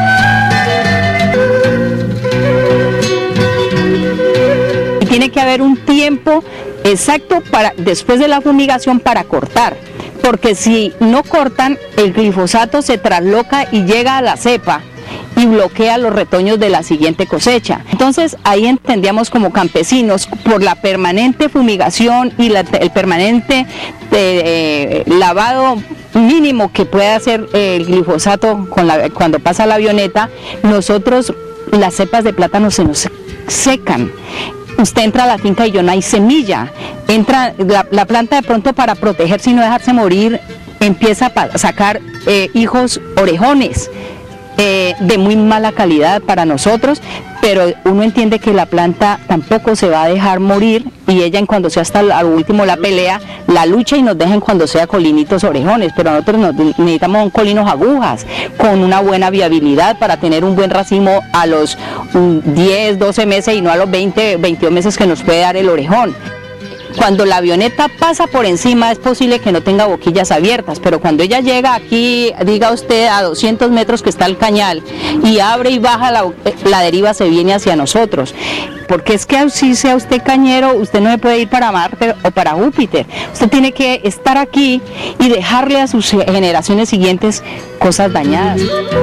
Y tiene que haber un tiempo exacto después de la fumigación para cortar, porque si no cortan, el glifosato se trasloca y llega a la cepa y bloquea los retoños de la siguiente cosecha. Entonces ahí entendíamos como campesinos, por la permanente fumigación y el permanente lavado mínimo que puede hacer el glifosato cuando pasa la avioneta, nosotros las cepas de plátano se nos secan. Usted entra a la finca y ya no hay semilla, entra la planta de pronto para protegerse y no dejarse morir, empieza a sacar hijos orejones de muy mala calidad para nosotros, pero uno entiende que la planta tampoco se va a dejar morir y ella en cuando sea hasta lo último la pelea, la lucha y nos deja en cuando sea colinitos orejones, pero nosotros necesitamos colinos agujas con una buena viabilidad para tener un buen racimo a los 10, 12 meses y no a los 20, 22 meses que nos puede dar el orejón. Cuando la avioneta pasa por encima es posible que no tenga boquillas abiertas, pero cuando ella llega aquí, diga usted, a 200 metros que está el cañal y abre y baja, la deriva se viene hacia nosotros. Porque es que si sea usted cañero, usted no se puede ir para Marte o para Júpiter. Usted tiene que estar aquí y dejarle a sus generaciones siguientes cosas dañadas.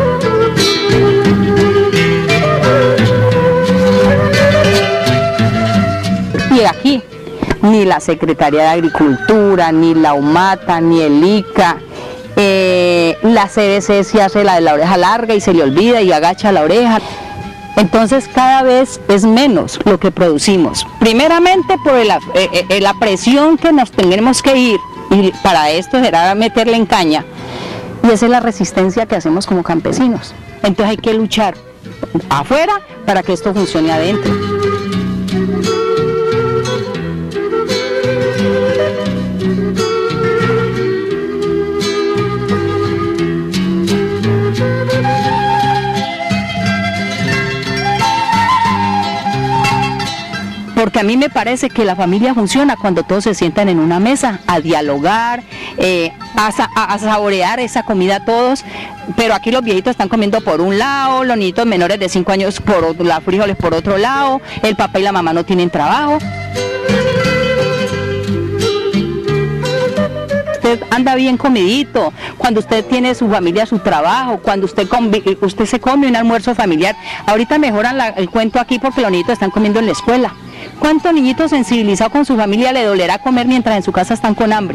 Y aquí ni la Secretaría de Agricultura, ni la UMATA, ni el ICA, la CDC se hace la de la oreja larga y se le olvida y agacha la oreja. Entonces cada vez es menos lo que producimos. Primeramente por la presión que nos tenemos que ir, y para esto será meterle en caña, y esa es la resistencia que hacemos como campesinos. Entonces hay que luchar afuera para que esto funcione adentro. Porque a mí me parece que la familia funciona cuando todos se sientan en una mesa a dialogar, a saborear esa comida todos, pero aquí los viejitos están comiendo por un lado, los niñitos menores de 5 años por otro, los frijoles por otro lado, el papá y la mamá no tienen trabajo. Usted anda bien comidito, cuando usted tiene su familia, su trabajo, cuando usted se come un almuerzo familiar. Ahorita mejoran el cuento aquí porque los niñitos están comiendo en la escuela. ¿Cuántos niñitos sensibilizados con su familia le dolerá comer mientras en su casa están con hambre?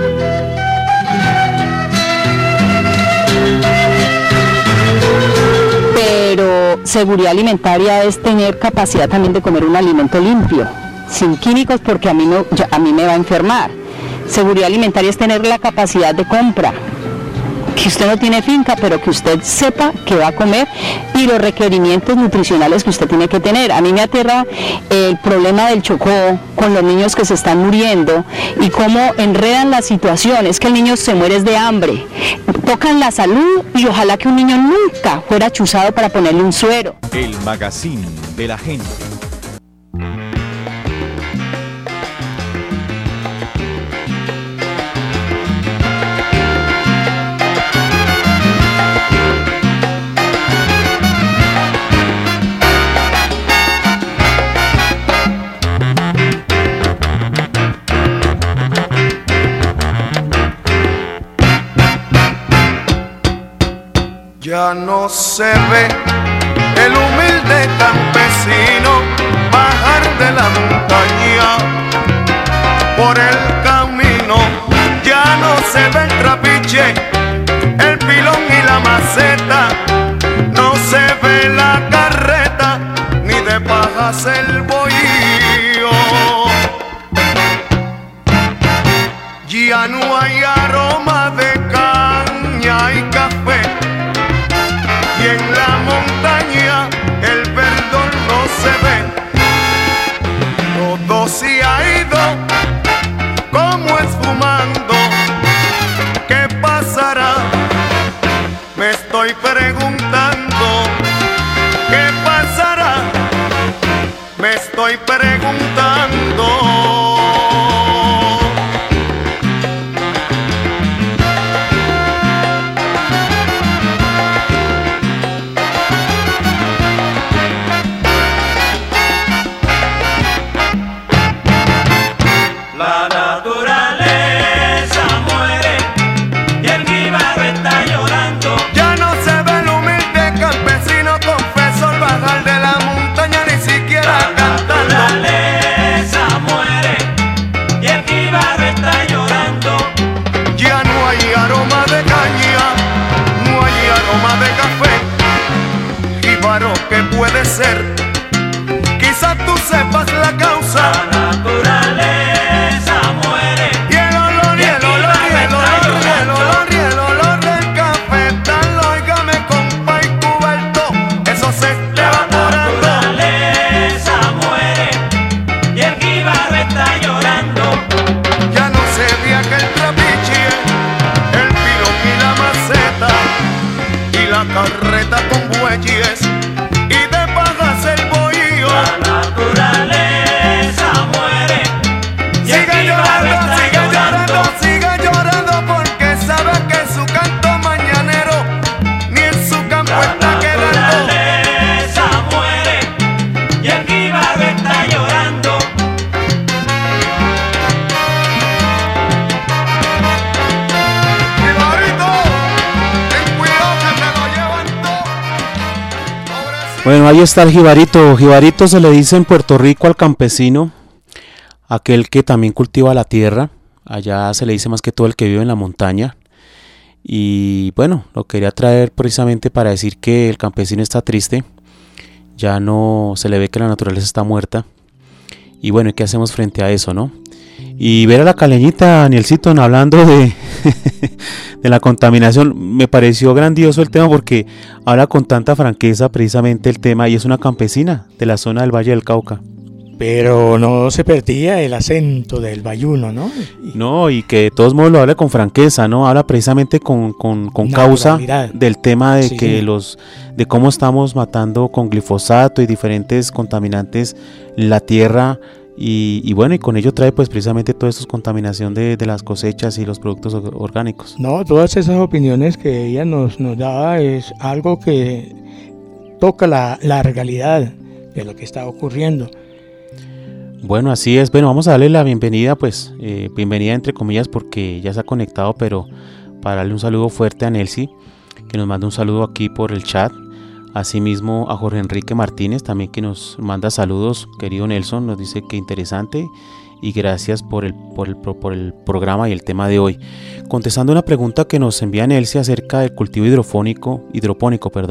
Pero seguridad alimentaria es tener capacidad también de comer un alimento limpio, sin químicos, porque a mí me va a enfermar. Seguridad alimentaria es tener la capacidad de compra, que usted no tiene finca, pero que usted sepa qué va a comer y los requerimientos nutricionales que usted tiene que tener. A mí me aterra el problema del Chocó con los niños que se están muriendo y cómo enredan la situación. Es que el niño se muere de hambre, tocan la salud y ojalá que un niño nunca fuera chuzado para ponerle un suero. El magazine de la gente. Ya no se ve el humilde campesino bajar de la montaña por el camino. Ya no se ve el trapiche, el pilón y la maceta. No se ve la carreta, ni de pajas el bohío. Ya no hay aroma de caña y café. Y en la montaña el perdón no se ve. Todo se ha ido como esfumando. ¿Qué pasará? Me estoy preguntando. ¿Qué pasará? Me estoy preguntando. Que puede ser, quizás tú sepas la causa. La naturaleza muere. Y el olor, y el olor, y el olor, y el olor, y el olor del cafetal. Óigame, compa y cubierto, eso se está evaporando. La naturaleza muere y el jíbaro está llorando. Ya no se ve aquel trapiche, el pilón y la maceta y la carreta con bueyes. La naturaleza muere. Sigue llorando, sigue llorando, sigue llorando porque sabe que su canto mañanero ni en su campo está quedando. La naturaleza muere y el jíbaro está llorando. Jibarito, ten cuidado que te lo llevan todo. Bueno, ahí está el jibarito. Jibarito se le dice en Puerto Rico al campesino, aquel que también cultiva la tierra. Allá se le dice más que todo el que vive en la montaña. Y bueno, lo quería traer precisamente para decir que el campesino está triste. Ya no se le ve que la naturaleza está muerta. Y bueno, ¿qué hacemos frente a eso, no? Y ver a la caleñita, Danielcito, hablando de la contaminación, me pareció grandioso el tema porque habla con tanta franqueza precisamente el tema y es una campesina de la zona del Valle del Cauca. Pero no se perdía el acento del bayuno, ¿no? No, y que de todos modos lo habla con franqueza, ¿no? Habla precisamente con causa del tema de sí, que de cómo estamos matando con glifosato y diferentes contaminantes la tierra. Y bueno, y con ello trae pues precisamente toda esta contaminación de las cosechas y los productos orgánicos. No, todas esas opiniones que ella nos daba es algo que toca la realidad de lo que está ocurriendo. Bueno, así es. Bueno, vamos a darle la bienvenida, pues, bienvenida entre comillas porque ya se ha conectado, pero para darle un saludo fuerte a Nelcy, que nos manda un saludo aquí por el chat. Asimismo a Jorge Enrique Martínez también que nos manda saludos, querido Nelson, nos dice que interesante y gracias por el programa y el tema de hoy. Contestando una pregunta que nos envía Nelson acerca del cultivo hidropónico,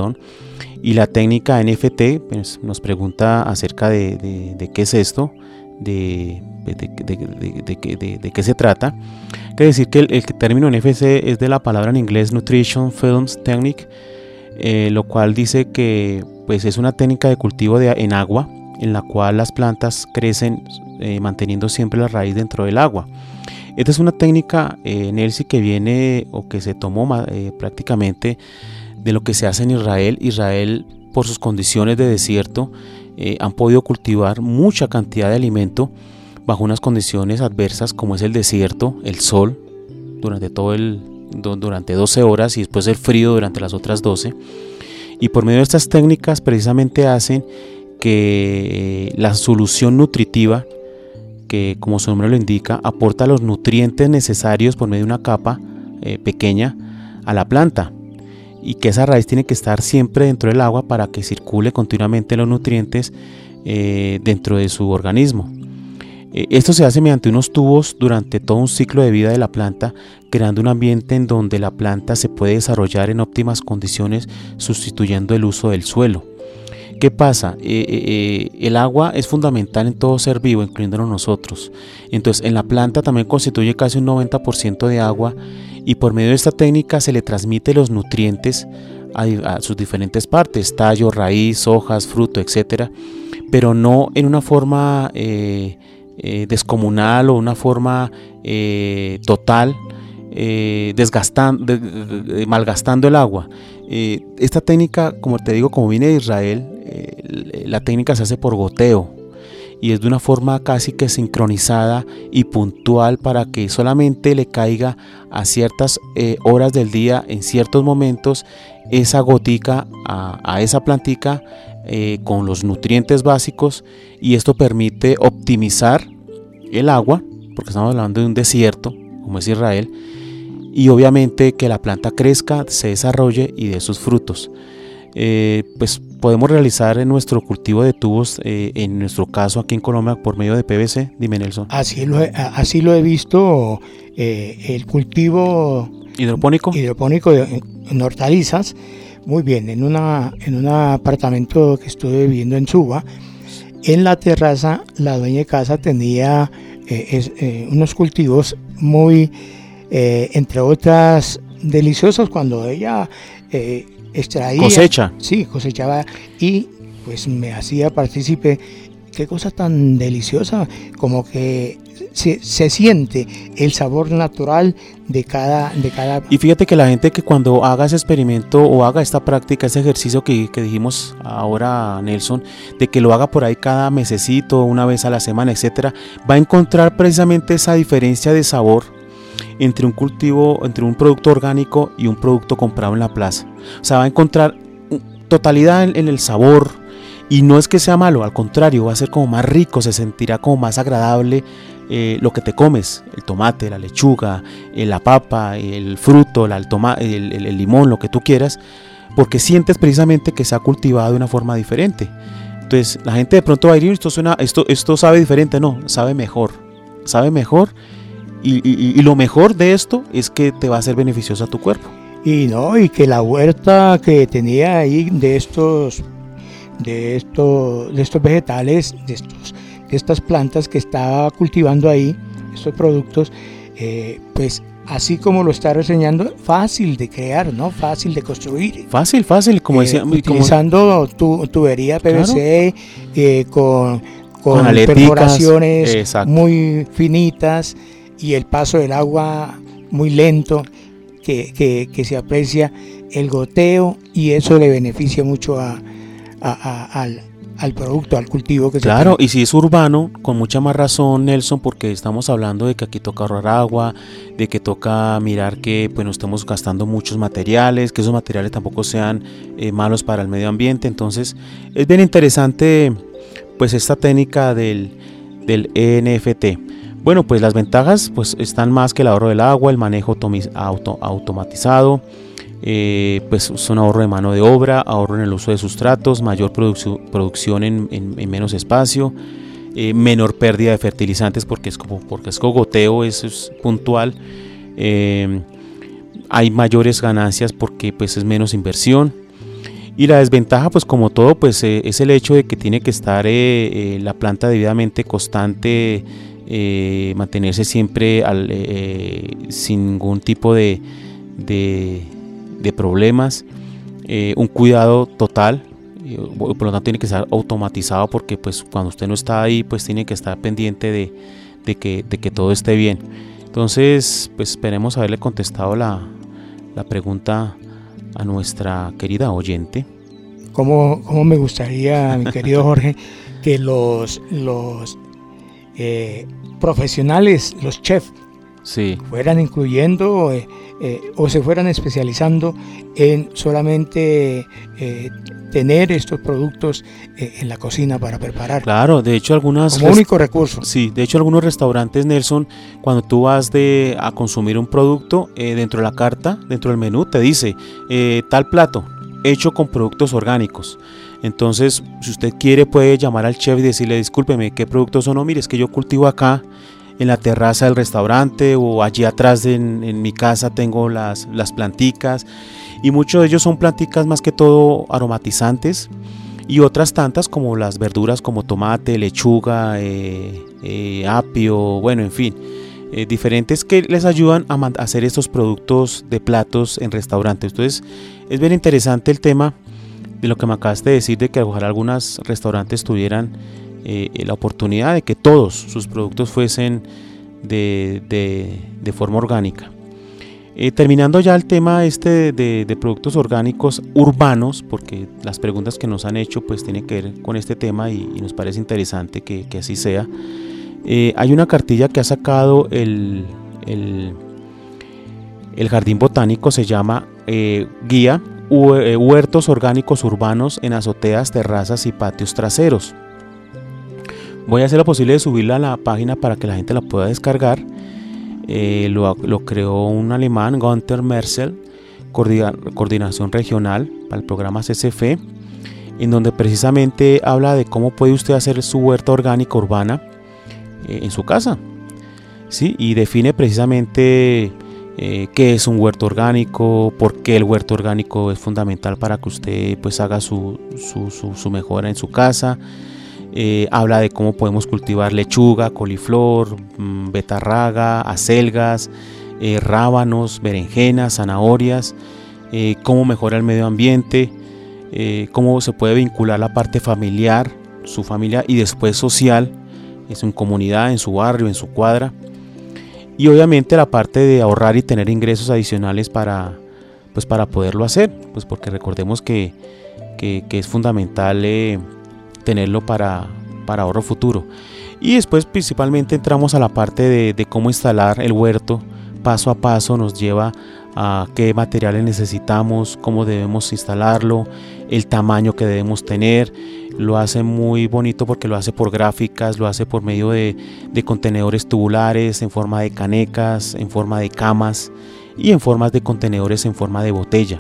y la técnica NFT, pues nos pregunta acerca de qué es esto, de qué se trata. Hay que decir que el término NFC es de la palabra en inglés Nutrition Films Technique, lo cual dice que pues es una técnica de cultivo en agua en la cual las plantas crecen manteniendo siempre la raíz dentro del agua. Esta es una técnica, Nelsi, que viene o que se tomó prácticamente de lo que se hace en Israel. Israel, por sus condiciones de desierto, han podido cultivar mucha cantidad de alimento bajo unas condiciones adversas como es el desierto, el sol durante durante 12 horas y después el frío durante las otras 12, y por medio de estas técnicas precisamente hacen que la solución nutritiva, que como su nombre lo indica, aporta los nutrientes necesarios por medio de una capa pequeña a la planta, y que esa raíz tiene que estar siempre dentro del agua para que circule continuamente los nutrientes dentro de su organismo. Esto se hace mediante unos tubos durante todo un ciclo de vida de la planta, creando un ambiente en donde la planta se puede desarrollar en óptimas condiciones, sustituyendo el uso del suelo. ¿Qué pasa? El agua es fundamental en todo ser vivo, incluyéndonos nosotros. Entonces, en la planta también constituye casi un 90% de agua, y por medio de esta técnica se le transmite los nutrientes a sus diferentes partes: tallo, raíz, hojas, fruto, etc. Pero no en una forma descomunal o una forma total, malgastando el agua. Esta técnica, como te digo, como viene de Israel, la técnica se hace por goteo y es de una forma casi que sincronizada y puntual para que solamente le caiga a ciertas horas del día, en ciertos momentos, esa gotica a esa plantica con los nutrientes básicos, y esto permite optimizar el agua, porque estamos hablando de un desierto como es Israel, y obviamente que la planta crezca, se desarrolle y dé sus frutos. Pues podemos realizar en nuestro cultivo de tubos, en nuestro caso aquí en Colombia, por medio de PVC. Dime, Nelson. Así lo he visto, el cultivo hidropónico en hortalizas. Muy bien, en un apartamento que estuve viviendo en Suba, en la terraza la dueña de casa tenía unos cultivos muy, entre otras, deliciosos cuando ella extraía. Cosechaba, y pues me hacía partícipe. Qué cosa tan deliciosa, como que se siente el sabor natural de cada. Y fíjate que la gente que cuando haga ese experimento o haga esta práctica, ese ejercicio que dijimos ahora, Nelson, de que lo haga por ahí cada mesecito, una vez a la semana, etcétera, va a encontrar precisamente esa diferencia de sabor entre un producto orgánico y un producto comprado en la plaza. O sea, va a encontrar totalidad en el sabor. Y no es que sea malo, al contrario, va a ser como más rico, se sentirá como más agradable lo que te comes: el tomate, la lechuga, la papa, el fruto, el limón, lo que tú quieras, porque sientes precisamente que se ha cultivado de una forma diferente. Entonces la gente de pronto va a decir: esto sabe diferente. No, sabe mejor, y lo mejor de esto es que te va a ser beneficioso a tu cuerpo. Y que la huerta que tenía ahí de estos vegetales, de estas plantas que estaba cultivando ahí, estos productos, pues así como lo está reseñando, fácil de crear, ¿no? Fácil de construir. Fácil, como decía. Utilizando tubería PVC, claro. con perforaciones exacto, muy finitas, y el paso del agua muy lento, que se aprecia el goteo, y eso le beneficia mucho al producto, al cultivo que claro, se tiene. Y si es urbano, con mucha más razón, Nelson, porque estamos hablando de que aquí toca ahorrar agua, de que toca mirar que pues no estemos gastando muchos materiales, que esos materiales tampoco sean malos para el medio ambiente. Entonces es bien interesante pues esta técnica del NFT. Bueno, pues las ventajas pues están más que el ahorro del agua, el manejo automatizado, pues es un ahorro de mano de obra, ahorro en el uso de sustratos, mayor producción en menos espacio, menor pérdida de fertilizantes porque es cogoteo, eso es puntual, hay mayores ganancias porque pues es menos inversión, Y la desventaja, pues como todo, pues es el hecho de que tiene que estar la planta debidamente constante, mantenerse siempre sin ningún tipo de problemas, un cuidado total, por lo tanto tiene que estar automatizado, porque pues cuando usted no está ahí, pues tiene que estar pendiente de que todo esté bien. Entonces, pues esperemos haberle contestado la pregunta a nuestra querida oyente. ¿Cómo me gustaría, mi querido Jorge, que los profesionales, los chefs, sí, fueran incluyendo o se fueran especializando en solamente tener estos productos en la cocina para preparar? Claro, de hecho como único recurso. Sí, de hecho algunos restaurantes, Nelson, cuando tú vas a consumir un producto, dentro de la carta, dentro del menú, te dice tal plato hecho con productos orgánicos. Entonces, si usted quiere, puede llamar al chef y decirle: discúlpeme, ¿qué productos son? No, mire, es que yo cultivo acá en la terraza del restaurante, o allí atrás en mi casa tengo las planticas, y muchos de ellos son planticas más que todo aromatizantes, y otras tantas como las verduras como tomate, lechuga, apio, bueno, en fin, diferentes que les ayudan a hacer estos productos de platos en restaurantes. Entonces es bien interesante el tema de lo que me acabaste de decir, de que ojalá algunos restaurantes tuvieran la oportunidad de que todos sus productos fuesen de forma orgánica. Terminando ya el tema de productos orgánicos urbanos, porque las preguntas que nos han hecho pues tienen que ver con este tema y nos parece interesante que así sea. Hay una cartilla que ha sacado el Jardín Botánico, se llama Guía Huertos Orgánicos Urbanos en Azoteas, Terrazas y Patios Traseros. Voy a hacer lo posible de subirla a la página para que la gente la pueda descargar. Lo creó un alemán, Günther Merzel, coordinación regional para el programa CCF, en donde precisamente habla de cómo puede usted hacer su huerta orgánica urbana en su casa, ¿sí? Y define precisamente qué es un huerto orgánico, por qué el huerto orgánico es fundamental para que usted pues haga su mejora en su casa. Habla de cómo podemos cultivar lechuga, coliflor, betarraga, acelgas, rábanos, berenjenas, zanahorias, cómo mejora el medio ambiente, cómo se puede vincular la parte familiar, su familia, y después social, en su comunidad, en su barrio, en su cuadra, y obviamente la parte de ahorrar y tener ingresos adicionales para poderlo hacer, pues porque recordemos que es fundamental tenerlo para ahorro futuro. Y después principalmente entramos a la parte de cómo instalar el huerto. Paso a paso nos lleva a qué materiales necesitamos, cómo debemos instalarlo, el tamaño que debemos tener. Lo hace muy bonito porque lo hace por gráficas, lo hace por medio de contenedores tubulares en forma de canecas, en forma de camas y en formas de contenedores en forma de botella.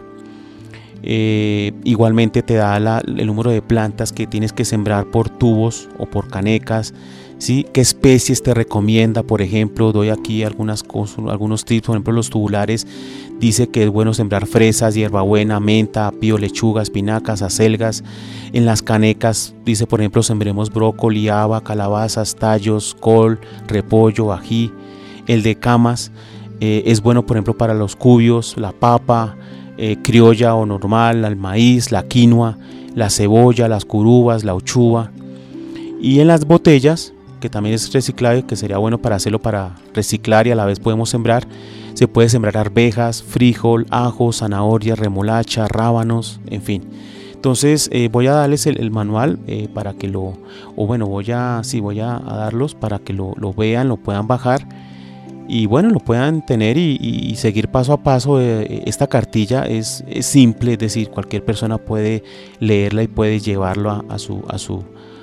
Igualmente te da el número de plantas que tienes que sembrar por tubos o por canecas, ¿sí? ¿Qué especies te recomienda? Por ejemplo, doy aquí algunos tips. Por ejemplo, los tubulares dice que es bueno sembrar fresas, hierbabuena, menta, apio, lechuga, espinacas, acelgas. En las canecas dice, por ejemplo, sembremos brócoli, haba, calabazas, tallos, col, repollo, ají. El de camas es bueno, por ejemplo, para los cubios, la papa, criolla o normal, el maíz, la quinoa, la cebolla, las curubas, la uchuva. Y en las botellas, que también es reciclable, que sería bueno para hacerlo para reciclar y a la vez podemos sembrar, se puede sembrar arvejas, frijol, ajo, zanahoria, remolacha, rábanos, en fin. Entonces voy a darles el manual para que voy a darlos para que lo vean, lo puedan bajar y bueno, lo puedan tener y seguir paso a paso. Esta cartilla es simple, es decir, cualquier persona puede leerla y puede llevarlo a su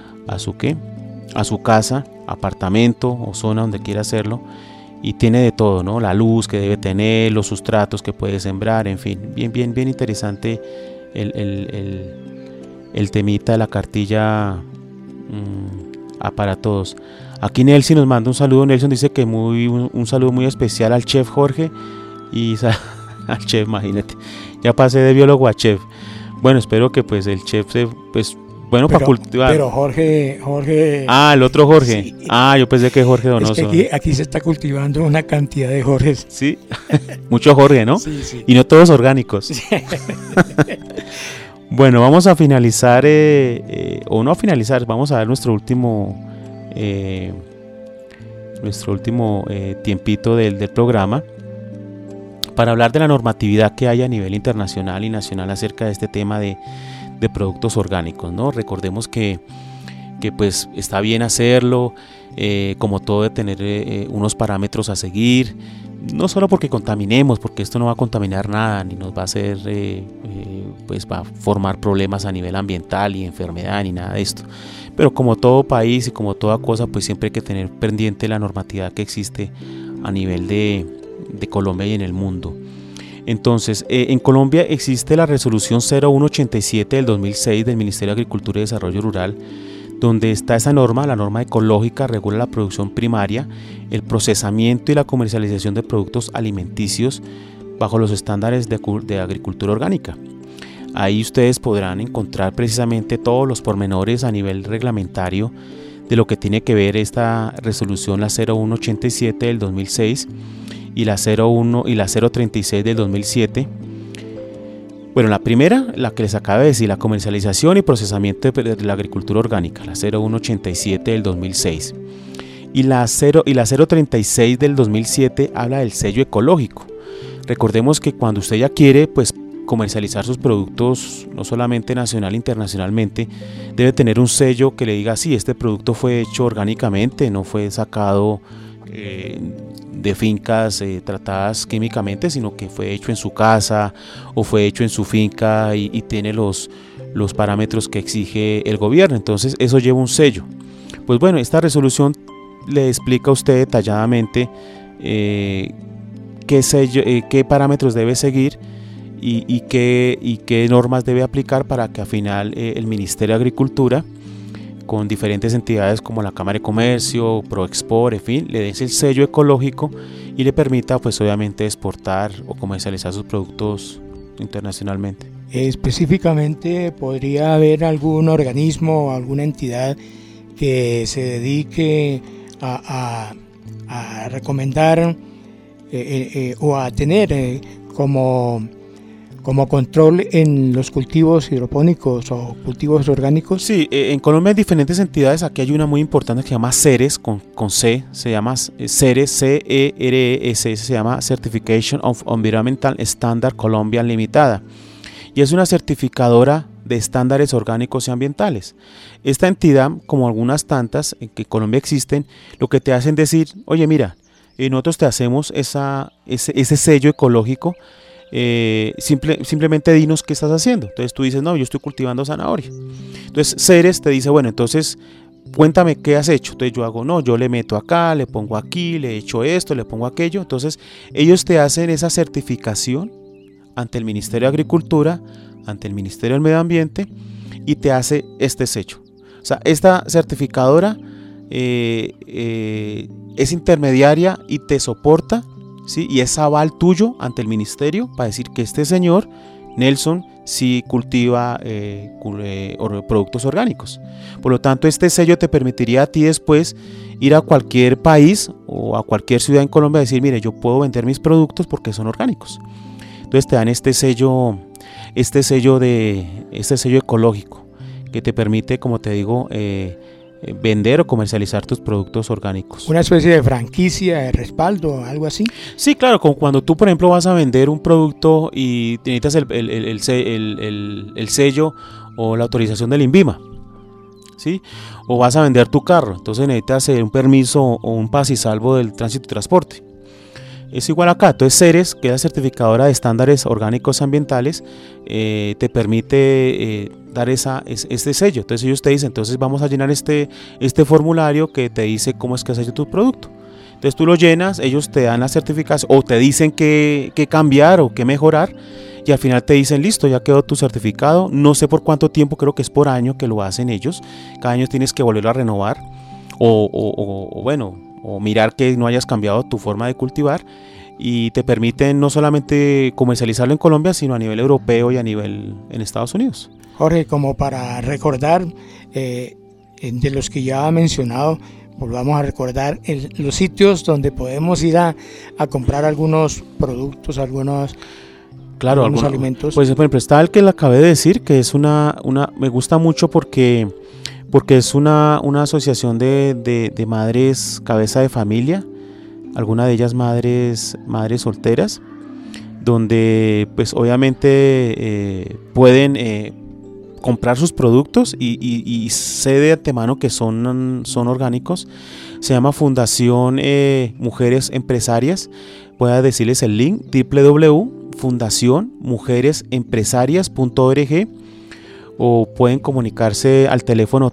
casa, apartamento o zona donde quiera hacerlo, y tiene de todo, ¿no? La luz que debe tener, los sustratos que puede sembrar, en fin, bien interesante el temita de la cartilla para todos. Aquí Nelson nos manda un saludo. Nelson dice que un saludo muy especial al chef Jorge y al chef, imagínate, ya pasé de biólogo a chef. Bueno, espero que pues el chef se, pues, bueno, para cultivar. Pero Jorge... Ah, el otro Jorge. Sí. Ah, yo pensé que Jorge Donoso. Es que aquí se está cultivando una cantidad de Jorges. Sí, mucho Jorge, ¿no? Sí, sí. Y no todos orgánicos. Sí. Bueno, vamos a finalizar, o no a finalizar, vamos a dar nuestro último tiempito del programa para hablar de la normatividad que hay a nivel internacional y nacional acerca de este tema de productos orgánicos, ¿no? Recordemos que pues está bien hacerlo, como todo de tener unos parámetros a seguir, no solo porque contaminemos, porque esto no va a contaminar nada, ni nos va a hacer, pues va a formar problemas a nivel ambiental y enfermedad, ni nada de esto. Pero como todo país y como toda cosa, pues siempre hay que tener pendiente la normatividad que existe a nivel de Colombia y en el mundo. Entonces, en Colombia existe la resolución 0187 del 2006 del Ministerio de Agricultura y Desarrollo Rural, donde está esa norma, la norma ecológica, regula la producción primaria, el procesamiento y la comercialización de productos alimenticios bajo los estándares de agricultura orgánica. Ahí ustedes podrán encontrar precisamente todos los pormenores a nivel reglamentario de lo que tiene que ver esta resolución, la 0187 del 2006 y la 01 y la 036 del 2007. Bueno, la primera, la que les acabo de decir, la comercialización y procesamiento de la agricultura orgánica, la 0187 del 2006. Y la 036 del 2007 habla del sello ecológico. Recordemos que cuando usted ya quiere pues comercializar sus productos, no solamente nacional, internacionalmente, debe tener un sello que le diga, sí, este producto fue hecho orgánicamente, no fue sacado de fincas tratadas químicamente, sino que fue hecho en su casa o fue hecho en su finca y tiene los parámetros que exige el gobierno. Entonces eso lleva un sello. Pues bueno, esta resolución le explica a usted detalladamente qué sello, qué parámetros debe seguir y qué normas debe aplicar para que al final el Ministerio de Agricultura, con diferentes entidades como la Cámara de Comercio, Proexport, en fin, le des el sello ecológico y le permita pues obviamente exportar o comercializar sus productos internacionalmente. Específicamente, ¿podría haber algún organismo o alguna entidad que se dedique a recomendar o a tener como control en los cultivos hidropónicos o cultivos orgánicos? Sí, en Colombia hay diferentes entidades. Aquí hay una muy importante que se llama CERES, con C, se llama CERES, C-E-R-E-S, se llama Certification of Environmental Standard Colombia Limitada, y es una certificadora de estándares orgánicos y ambientales. Esta entidad, como algunas tantas que en Colombia existen, lo que te hacen decir, oye mira, nosotros te hacemos ese sello ecológico, simplemente dinos qué estás haciendo. Entonces tú dices, no, yo estoy cultivando zanahoria. Entonces CERES te dice, bueno, entonces cuéntame qué has hecho. Entonces yo hago, no, yo le meto acá, le pongo aquí, le echo esto, le pongo aquello. Entonces ellos te hacen esa certificación ante el Ministerio de Agricultura, ante el Ministerio del Medio Ambiente, y te hace este sello. O sea, esta certificadora es intermediaria y te soporta, ¿sí? Y es aval tuyo ante el ministerio para decir que este señor, Nelson, sí cultiva productos orgánicos. Por lo tanto, este sello te permitiría a ti después ir a cualquier país o a cualquier ciudad en Colombia y decir, mire, yo puedo vender mis productos porque son orgánicos. Entonces te dan este sello ecológico que te permite, como te digo, vender o comercializar tus productos orgánicos. ¿Una especie de franquicia, de respaldo, algo así? Sí, claro, como cuando tú, por ejemplo, vas a vender un producto y necesitas el sello o la autorización del INVIMA, ¿sí? O vas a vender tu carro, entonces necesitas un permiso o un paz y salvo del tránsito y transporte. Es igual acá. Entonces CERES, que es la certificadora de estándares orgánicos ambientales, te permite dar este sello. Entonces ellos te dicen, entonces vamos a llenar este formulario que te dice cómo es que has hecho tu producto. Entonces tú lo llenas, ellos te dan la certificación o te dicen qué cambiar o qué mejorar, y al final te dicen, listo, ya quedó tu certificado. No sé por cuánto tiempo, creo que es por año que lo hacen ellos. Cada año tienes que volverlo a renovar o mirar que no hayas cambiado tu forma de cultivar, y te permiten no solamente comercializarlo en Colombia, sino a nivel europeo y a nivel en Estados Unidos. Jorge, como para recordar de los que ya ha mencionado, volvamos a recordar los sitios donde podemos ir a comprar algunos productos, algunos alimentos. Pues por ejemplo está el que le acabé de decir, que es me gusta mucho porque es una asociación de madres cabeza de familia, algunas de ellas madres solteras, donde pues obviamente pueden comprar sus productos y sé de antemano que son orgánicos. Se llama Fundación Mujeres Empresarias. Voy a decirles el link: www.fundacionmujeresempresarias.org, o pueden comunicarse al teléfono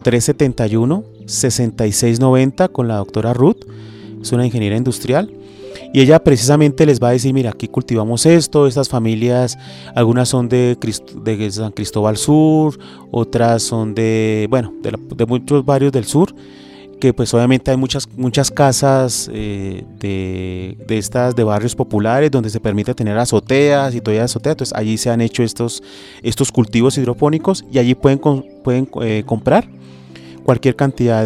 371-6690 con la doctora Ruth. Es una ingeniera industrial y ella precisamente les va a decir: mira, aquí cultivamos esto, estas familias, algunas son de San Cristóbal Sur, otras son de muchos barrios del sur, que pues obviamente hay muchas casas de estas de barrios populares donde se permite tener azoteas y toallas de azotea. Entonces allí se han hecho estos cultivos hidropónicos y allí pueden comprar cualquier cantidad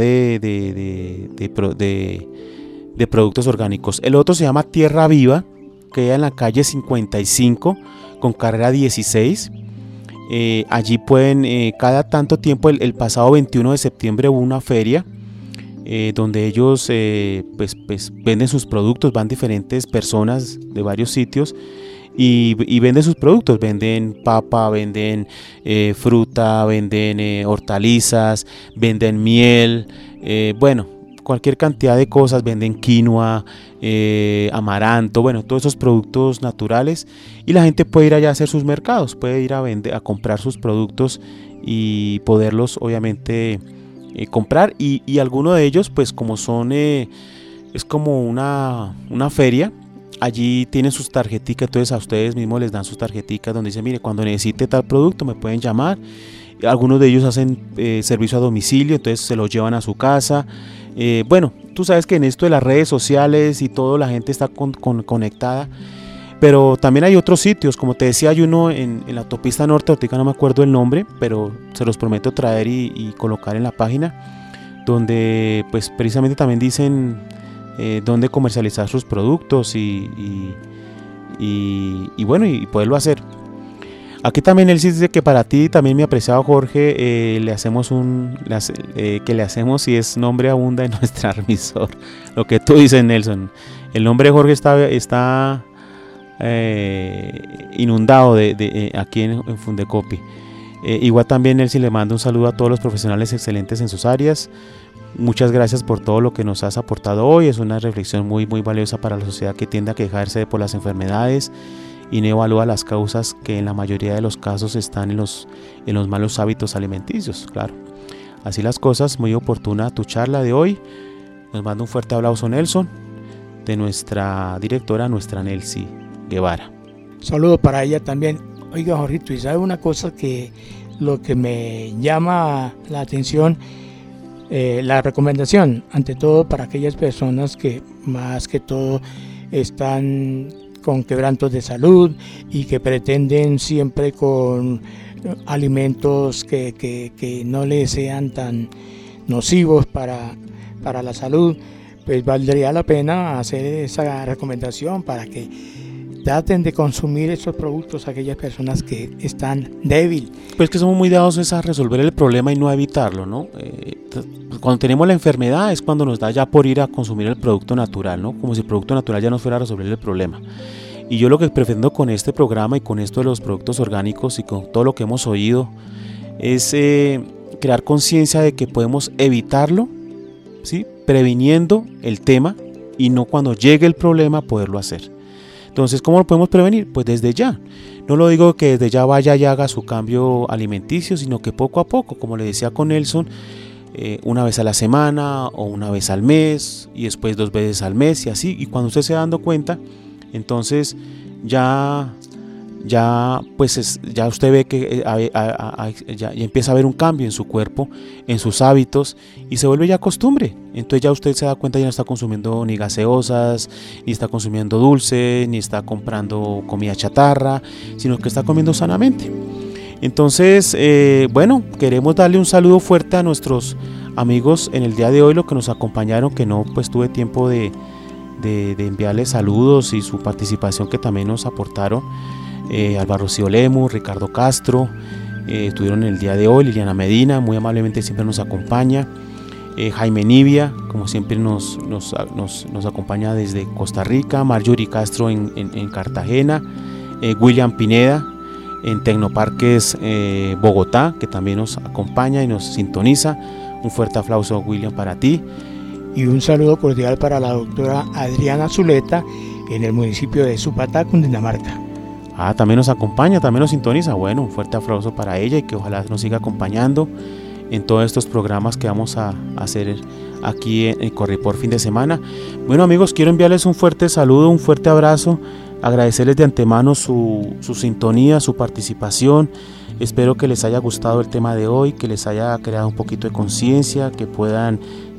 de productos orgánicos. El otro se llama Tierra Viva, queda en la calle 55 con carrera 16. Allí pueden, cada tanto tiempo, el pasado 21 de septiembre hubo una feria donde ellos pues venden sus productos. Van diferentes personas de varios sitios y venden sus productos, venden papa, venden fruta, venden hortalizas, venden miel, cualquier cantidad de cosas, venden quinoa, amaranto, todos esos productos naturales, y la gente puede ir allá a hacer sus mercados, puede ir a comprar sus productos y poderlos obviamente comprar, y algunos de ellos pues como son es como una feria. Allí tienen sus tarjeticas, entonces a ustedes mismos les dan sus tarjeticas donde dicen: mire, cuando necesite tal producto me pueden llamar. Algunos de ellos hacen servicio a domicilio, entonces se los llevan a su casa. Tú sabes que en esto de las redes sociales y todo, la gente está conectada, pero también hay otros sitios, como te decía, hay uno en la autopista norte, ahorita no me acuerdo el nombre, pero se los prometo traer y colocar en la página, donde pues precisamente también dicen dónde comercializar sus productos y poderlo hacer. Aquí también él dice que para ti también, mi apreciado Jorge, le hacemos y es nombre abunda en nuestra emisora. Lo que tú dices, Nelson, el nombre de Jorge está inundado de aquí en Fundecopi. Igual también él sí le manda un saludo a todos los profesionales excelentes en sus áreas. Muchas gracias por todo lo que nos has aportado hoy. Es una reflexión muy, muy valiosa para la sociedad que tiende a quejarse por las enfermedades y no evalúa las causas que en la mayoría de los casos están en los malos hábitos alimenticios. Claro, así las cosas. Muy oportuna tu charla de hoy. Nos manda un fuerte aplauso Nelson, de nuestra directora, nuestra Nelcy Guevara. Saludo para ella también. Oiga, Jorgito, y sabe una cosa que lo que me llama la atención, la recomendación, ante todo para aquellas personas que más que todo están con quebrantos de salud y que pretenden siempre con alimentos que no les sean tan nocivos para la salud, pues valdría la pena hacer esa recomendación para que traten de consumir esos productos aquellas personas que están débiles. Pues que somos muy dados a resolver el problema y no a evitarlo, ¿no? Cuando tenemos la enfermedad es cuando nos da ya por ir a consumir el producto natural, ¿no? Como si el producto natural ya nos fuera a resolver el problema. Y yo lo que pretendo con este programa y con esto de los productos orgánicos y con todo lo que hemos oído es crear conciencia de que podemos evitarlo, ¿sí? Previniendo el tema y no cuando llegue el problema poderlo hacer. Entonces, ¿cómo lo podemos prevenir? Pues desde ya. No lo digo que desde ya vaya y haga su cambio alimenticio, sino que poco a poco, como le decía con Nelson, una vez a la semana o una vez al mes y después 2 veces al mes y así. Y cuando usted se va dando cuenta, entonces ya ya pues ya usted ve que ya empieza a haber un cambio en su cuerpo, en sus hábitos, y se vuelve ya costumbre. Entonces ya usted se da cuenta, ya no está consumiendo ni gaseosas, ni está consumiendo dulce, ni está comprando comida chatarra, sino que está comiendo sanamente. Entonces, bueno, queremos darle un saludo fuerte a nuestros amigos en el día de hoy, los que nos acompañaron, que no pues tuve tiempo de enviarles saludos y su participación que también nos aportaron. Álvaro Rocío Lemus, Ricardo Castro, estuvieron el día de hoy. Liliana Medina, muy amablemente siempre nos acompaña. Jaime Nivia, como siempre nos acompaña desde Costa Rica. Marjorie Castro en Cartagena. William Pineda en Tecnoparques Bogotá, que también nos acompaña y nos sintoniza. Un fuerte aplauso, William, para ti. Y un saludo cordial para la doctora Adriana Zuleta en el municipio de Zupatá, Cundinamarca. También nos acompaña, también nos sintoniza. Bueno, un fuerte aplauso para ella y que ojalá nos siga acompañando en todos estos programas que vamos a hacer aquí en Corriport Fin de Semana. Bueno, amigos, quiero enviarles un fuerte saludo, un fuerte abrazo, agradecerles de antemano su sintonía, su participación. Espero que les haya gustado el tema de hoy, que les haya creado un poquito de conciencia, que puedan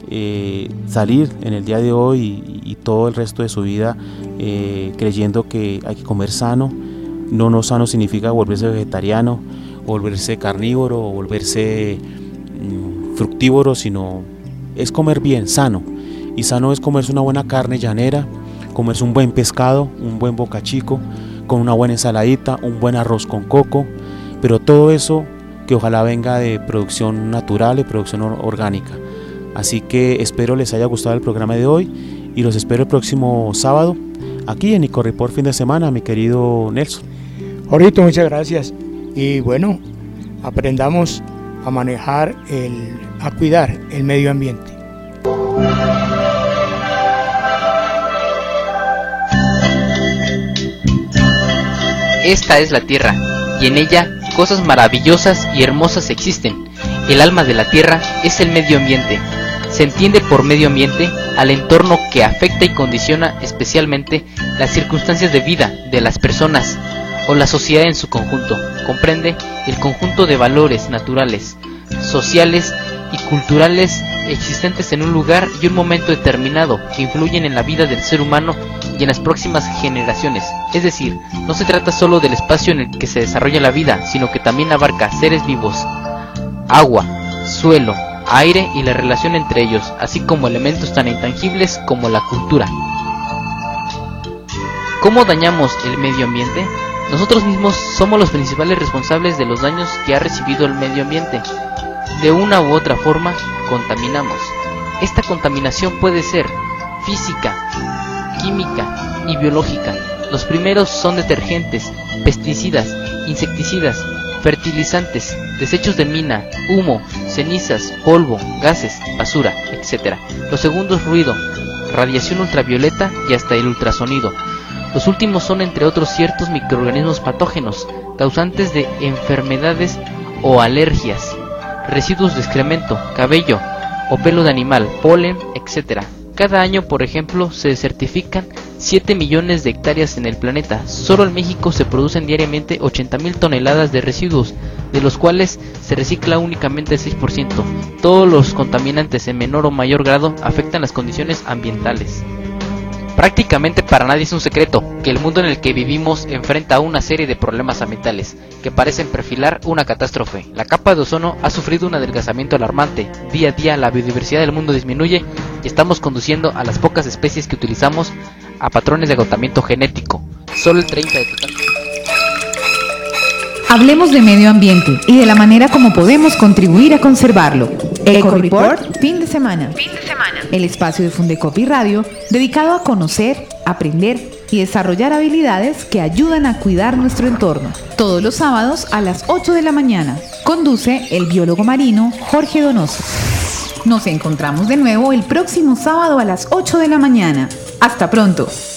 salir en el día de hoy y todo el resto de su vida creyendo que hay que comer sano. No sano significa volverse vegetariano, volverse carnívoro o volverse fructívoro, sino es comer bien, sano. Y sano es comerse una buena carne llanera, comerse un buen pescado, un buen bocachico, con una buena ensaladita, un buen arroz con coco, pero todo eso que ojalá venga de producción natural, de producción orgánica. Así que espero les haya gustado el programa de hoy y los espero el próximo sábado aquí en Corriport Fin de Semana, mi querido Nelson. Jorgito, muchas gracias. Y bueno, aprendamos a manejar, a cuidar el medio ambiente. Esta es la Tierra, y en ella cosas maravillosas y hermosas existen. El alma de la Tierra es el medio ambiente. Se entiende por medio ambiente al entorno que afecta y condiciona especialmente las circunstancias de vida de las personas o la sociedad en su conjunto. Comprende el conjunto de valores naturales, sociales y culturales existentes en un lugar y un momento determinado que influyen en la vida del ser humano y en las próximas generaciones. Es decir, no se trata solo del espacio en el que se desarrolla la vida, sino que también abarca seres vivos, agua, suelo, aire y la relación entre ellos, así como elementos tan intangibles como la cultura. ¿Cómo dañamos el medio ambiente? Nosotros mismos somos los principales responsables de los daños que ha recibido el medio ambiente. De una u otra forma, contaminamos. Esta contaminación puede ser física, química y biológica. Los primeros son detergentes, pesticidas, insecticidas, fertilizantes, desechos de mina, humo, cenizas, polvo, gases, basura, etc. Los segundos, ruido, radiación ultravioleta y hasta el ultrasonido. Los últimos son, entre otros, ciertos microorganismos patógenos, causantes de enfermedades o alergias, residuos de excremento, cabello o pelo de animal, polen, etc. Cada año, por ejemplo, se desertifican 7 millones de hectáreas en el planeta. Solo en México se producen diariamente 80.000 toneladas de residuos, de los cuales se recicla únicamente el 6%. Todos los contaminantes en menor o mayor grado afectan las condiciones ambientales. Prácticamente para nadie es un secreto que el mundo en el que vivimos enfrenta una serie de problemas ambientales que parecen perfilar una catástrofe. La capa de ozono ha sufrido un adelgazamiento alarmante. Día a día la biodiversidad del mundo disminuye y estamos conduciendo a las pocas especies que utilizamos a patrones de agotamiento genético. Solo el 30% de total. Hablemos de medio ambiente y de la manera como podemos contribuir a conservarlo. Corriport Fin de Semana. El espacio de Fundecopi Radio dedicado a conocer, aprender y desarrollar habilidades que ayudan a cuidar nuestro entorno. Todos los sábados a las 8 de la mañana. Conduce el biólogo marino Jorge Donoso. Nos encontramos de nuevo el próximo sábado a las 8 de la mañana. Hasta pronto.